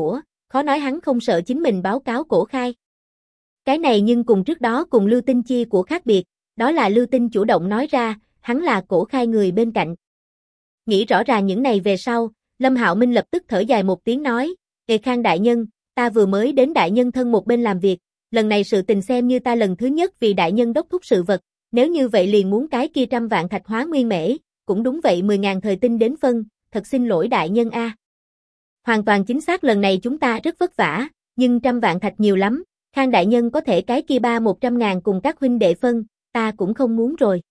khó nói hắn không sợ chính mình báo cáo Cổ Khai. Cái này nhưng cùng trước đó cùng Lưu Tinh chia của khác biệt, đó là Lưu Tinh chủ động nói ra, hắn là Cổ Khai người bên cạnh. Nghĩ rõ ràng những này về sau, Lâm Hạo Minh lập tức thở dài một tiếng nói, Khang đại nhân, ta vừa mới đến đại nhân thân một bên làm việc, lần này sự tình xem như ta lần thứ nhất vì đại nhân đốc thúc sự vật, nếu như vậy liền muốn cái kia 100 vạn thạch hóa nguyên mễ, cũng đúng vậy 10.000 thời tinh đến phân, thật xin lỗi đại nhân a. Hoàn toàn chính xác lần này chúng ta rất vất vả, nhưng 100 vạn thạch nhiều lắm, Khang đại nhân có thể cái kia 100.000 cùng các huynh đệ phân, ta cũng không muốn rồi.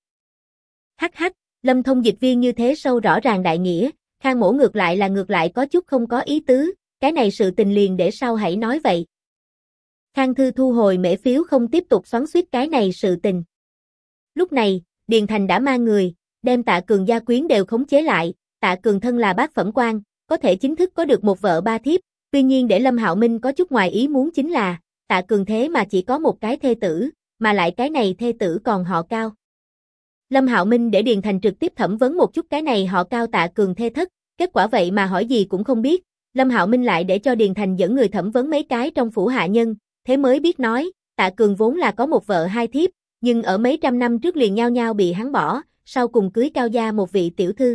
Hắc hắc, Lâm Thông dịch viên như thế sâu rõ ràng đại nghĩa, Khang mỗ ngược lại có chút không có ý tứ, cái này sự tình liền để sau hãy nói vậy. Khang Thư thu hồi mễ phiếu không tiếp tục xoắn xuýt cái này sự tình. Lúc này, Điền Thành đã mang người, đem Tạ Cường gia quyến đều khống chế lại, Tạ Cường thân là bát phẩm quan, có thể chính thức có được một vợ ba thiếp, tuy nhiên để Lâm Hạo Minh có chút ngoài ý muốn chính là, Tạ Cường thế mà chỉ có một cái thê tử, mà lại cái này thê tử còn họ Cao. Lâm Hạo Minh để Điền Thành trực tiếp thẩm vấn một chút cái này họ Cao Tạ Cường thê thất, kết quả vậy mà hỏi gì cũng không biết, Lâm Hạo Minh lại để cho Điền Thành dẫn người thẩm vấn mấy cái trong phủ hạ nhân, thế mới biết nói, Tạ Cường vốn là có một vợ hai thiếp, nhưng ở mấy trăm năm trước liền nhao nhao bị hắn bỏ, sau cùng cưới Cao gia một vị tiểu thư.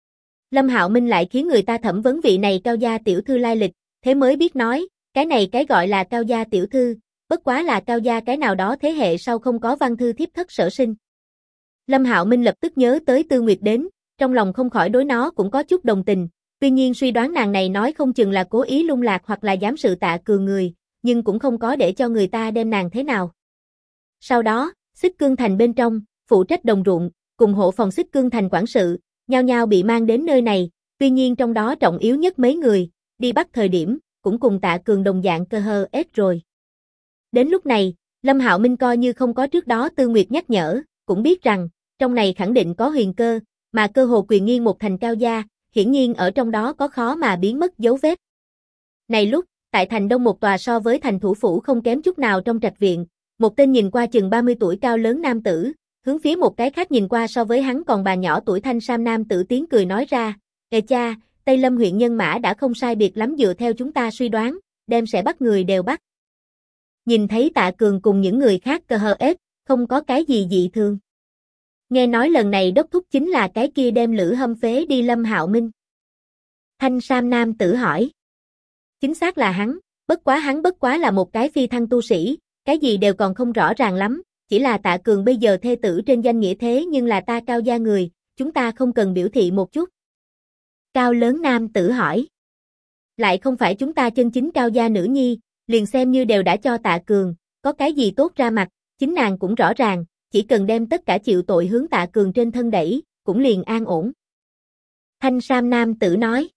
Lâm Hạo Minh lại khiến người ta thẩm vấn vị này Cao gia tiểu thư lai lịch, thế mới biết nói, cái này cái gọi là Cao gia tiểu thư, bất quá là Cao gia cái nào đó thế hệ sau không có văn thư thiếp thất sở sinh. Lâm Hạo Minh lập tức nhớ tới Tư Nguyệt đến, trong lòng không khỏi đối nó cũng có chút đồng tình, tuy nhiên suy đoán nàng này nói không chừng là cố ý lung lạc hoặc là giám sự Tạ Cường người, nhưng cũng không có để cho người ta đem nàng thế nào. Sau đó, Xích Cương Thành bên trong, phụ trách đồng ruộng, cùng hộ phòng Xích Cương Thành quản sự, nhao nhao bị mang đến nơi này, tuy nhiên trong đó trọng yếu nhất mấy người, đi bắt thời điểm, cũng cùng Tạ Cường đồng dạng cơ hơ ết rồi. Đến lúc này, Lâm Hạo Minh coi như không có trước đó Tư Nguyệt nhắc nhở, cũng biết rằng, trong này khẳng định có huyền cơ, mà cơ hồ quyền nghiêng một thành Cao gia, hiển nhiên ở trong đó có khó mà biến mất dấu vết. Này lúc, tại thành đông một tòa so với thành thủ phủ không kém chút nào trong trạch viện, một tên nhìn qua chừng 30 tuổi cao lớn nam tử, hướng phía một cái khác nhìn qua so với hắn còn bà nhỏ tuổi thanh sam nam tử tiếng cười nói ra, cha, Tây Lâm huyện nhân mã đã không sai biệt lắm dựa theo chúng ta suy đoán, đem sẽ bắt người đều bắt. Nhìn thấy Tạ Cường cùng những người khác cơ hơ ết, không có cái gì dị thường. Nghe nói lần này đốc thúc chính là cái kia đem Lữ Hâm phế đi Lâm Hạo Minh. Thanh sam nam tử hỏi. Chính xác là hắn, bất quá là một cái phi thăng tu sĩ, cái gì đều còn không rõ ràng lắm, chỉ là Tạ Cường bây giờ thê tử trên danh nghĩa thế nhưng là ta Cao gia người, chúng ta không cần biểu thị một chút. Cao lớn nam tử hỏi. Lại không phải chúng ta chân chính Cao gia nữ nhi, liền xem như đều đã cho Tạ Cường, có cái gì tốt ra mặt, chính nàng cũng rõ ràng, chỉ cần đem tất cả chịu tội hướng Tạ Cường trên thân đẩy, cũng liền an ổn. Thanh sam nam tử nói.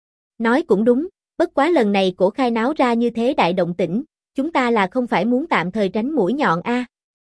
Nói cũng đúng, bất quá lần này Cổ Khai náo ra như thế đại động tĩnh, chúng ta là không phải muốn tạm thời tránh mũi nhọn a?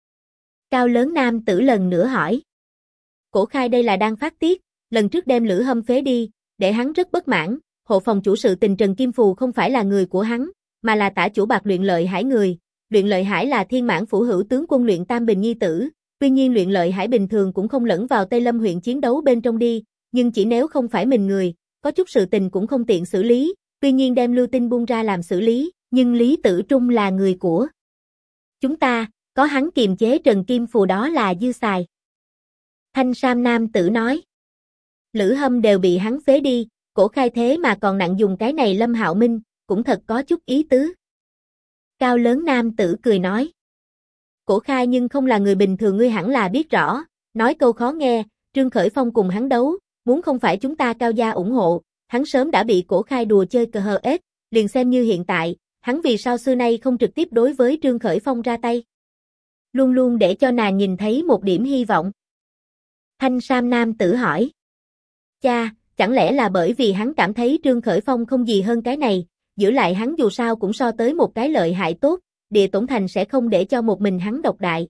Cao lớn nam tử lần nữa hỏi. Cổ Khai đây là đang phát tiết, lần trước đem Lữ Hâm phế đi, để hắn rất bất mãn, hộ phòng chủ sự tình Trần Kim Phù không phải là người của hắn, mà là tả chủ Bạc Luyện Lợi Hải người. Luyện Lợi Hải là Thiên Mãn phủ hữu tướng quân Luyện Tam Bình nhi tử, tuy nhiên Luyện Lợi Hải bình thường cũng không lẫn vào Tây Lâm huyện chiến đấu bên trong đi, nhưng chỉ nếu không phải mình người, có chút sự tình cũng không tiện xử lý, tuy nhiên đem Lưu Tinh buông ra làm xử lý, nhưng Lý Tử Trung là người của chúng ta, có hắn kiềm chế Trần Kim Phù đó là dư xài. Thanh sam nam tử nói. Lữ Hâm đều bị hắn phế đi, Cổ Khai thế mà còn nặng dùng cái này Lâm Hạo Minh, cũng thật có chút ý tứ. Cao lớn nam tử cười nói. Cổ Khai nhưng không là người bình thường ngươi hẳn là biết rõ, nói câu khó nghe, Trương Khởi Phong cùng hắn đấu, muốn không phải chúng ta Cao gia ủng hộ, hắn sớm đã bị Cổ Khai đùa chơi cờ hờ ết, liền xem như hiện tại, hắn vì sao xưa nay không trực tiếp đối với Trương Khởi Phong ra tay. Luôn luôn để cho nàng nhìn thấy một điểm hy vọng. Thanh sam nam tử hỏi. Cha, chẳng lẽ là bởi vì hắn cảm thấy Trương Khởi Phong không gì hơn cái này, giữ lại hắn dù sao cũng so tới một cái lợi hại tốt, Địa Tổn Thành sẽ không để cho một mình hắn độc đại.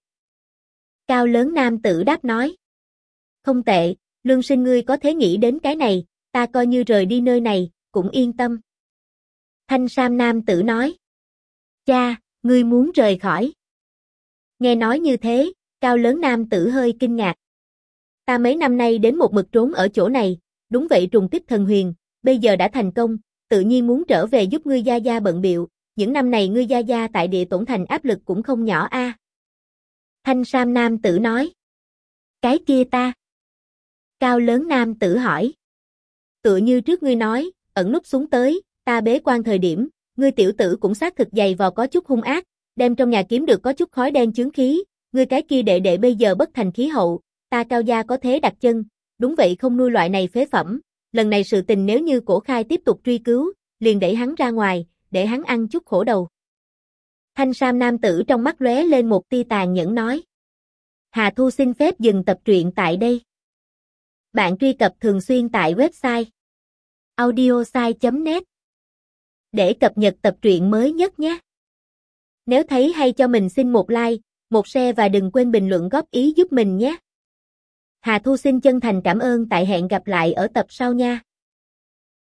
Cao lớn nam tử đáp nói. Không tệ, Lương Sinh ngươi có thể nghĩ đến cái này, ta coi như rời đi nơi này, cũng yên tâm. Thanh sam nam tử nói. Cha, ngươi muốn rời khỏi. Nghe nói như thế, cao lớn nam tử hơi kinh ngạc. Ta mấy năm nay đến một mực trốn ở chỗ này, đúng vậy trùng kích thần huyền, bây giờ đã thành công, tự nhiên muốn trở về giúp ngươi gia gia bận bịu, những năm này ngươi gia gia tại Địa Tổn Thành áp lực cũng không nhỏ a. Thanh sam nam tử nói. Cái kia ta? Cao lớn nam tử hỏi. Tựa như trước ngươi nói, ẩn núp xuống tới, ta bế quan thời điểm, ngươi tiểu tử cũng xác thực dày vò có chút hung ác, đem trong nhà kiếm được có chút khói đen chướng khí, ngươi cái kia đệ đệ bây giờ bất thành khí hậu, ta Cao gia có thế đặt chân, đúng vậy không nuôi loại này phế phẩm, lần này sự tình nếu như Cổ Khai tiếp tục truy cứu, liền đẩy hắn ra ngoài, để hắn ăn chút khổ đầu. Thanh sam nam tử trong mắt lóe lên một tia tàn nhẫn nói. Hà Thu xin phép dừng tập truyện tại đây. Bạn truy cập thường xuyên tại website audiosai.net để cập nhật tập truyện mới nhất nhé. Nếu thấy hay cho mình xin một like, một share và đừng quên bình luận góp ý giúp mình nhé. Hà Thu xin chân thành cảm ơn tại hẹn gặp lại ở tập sau nha.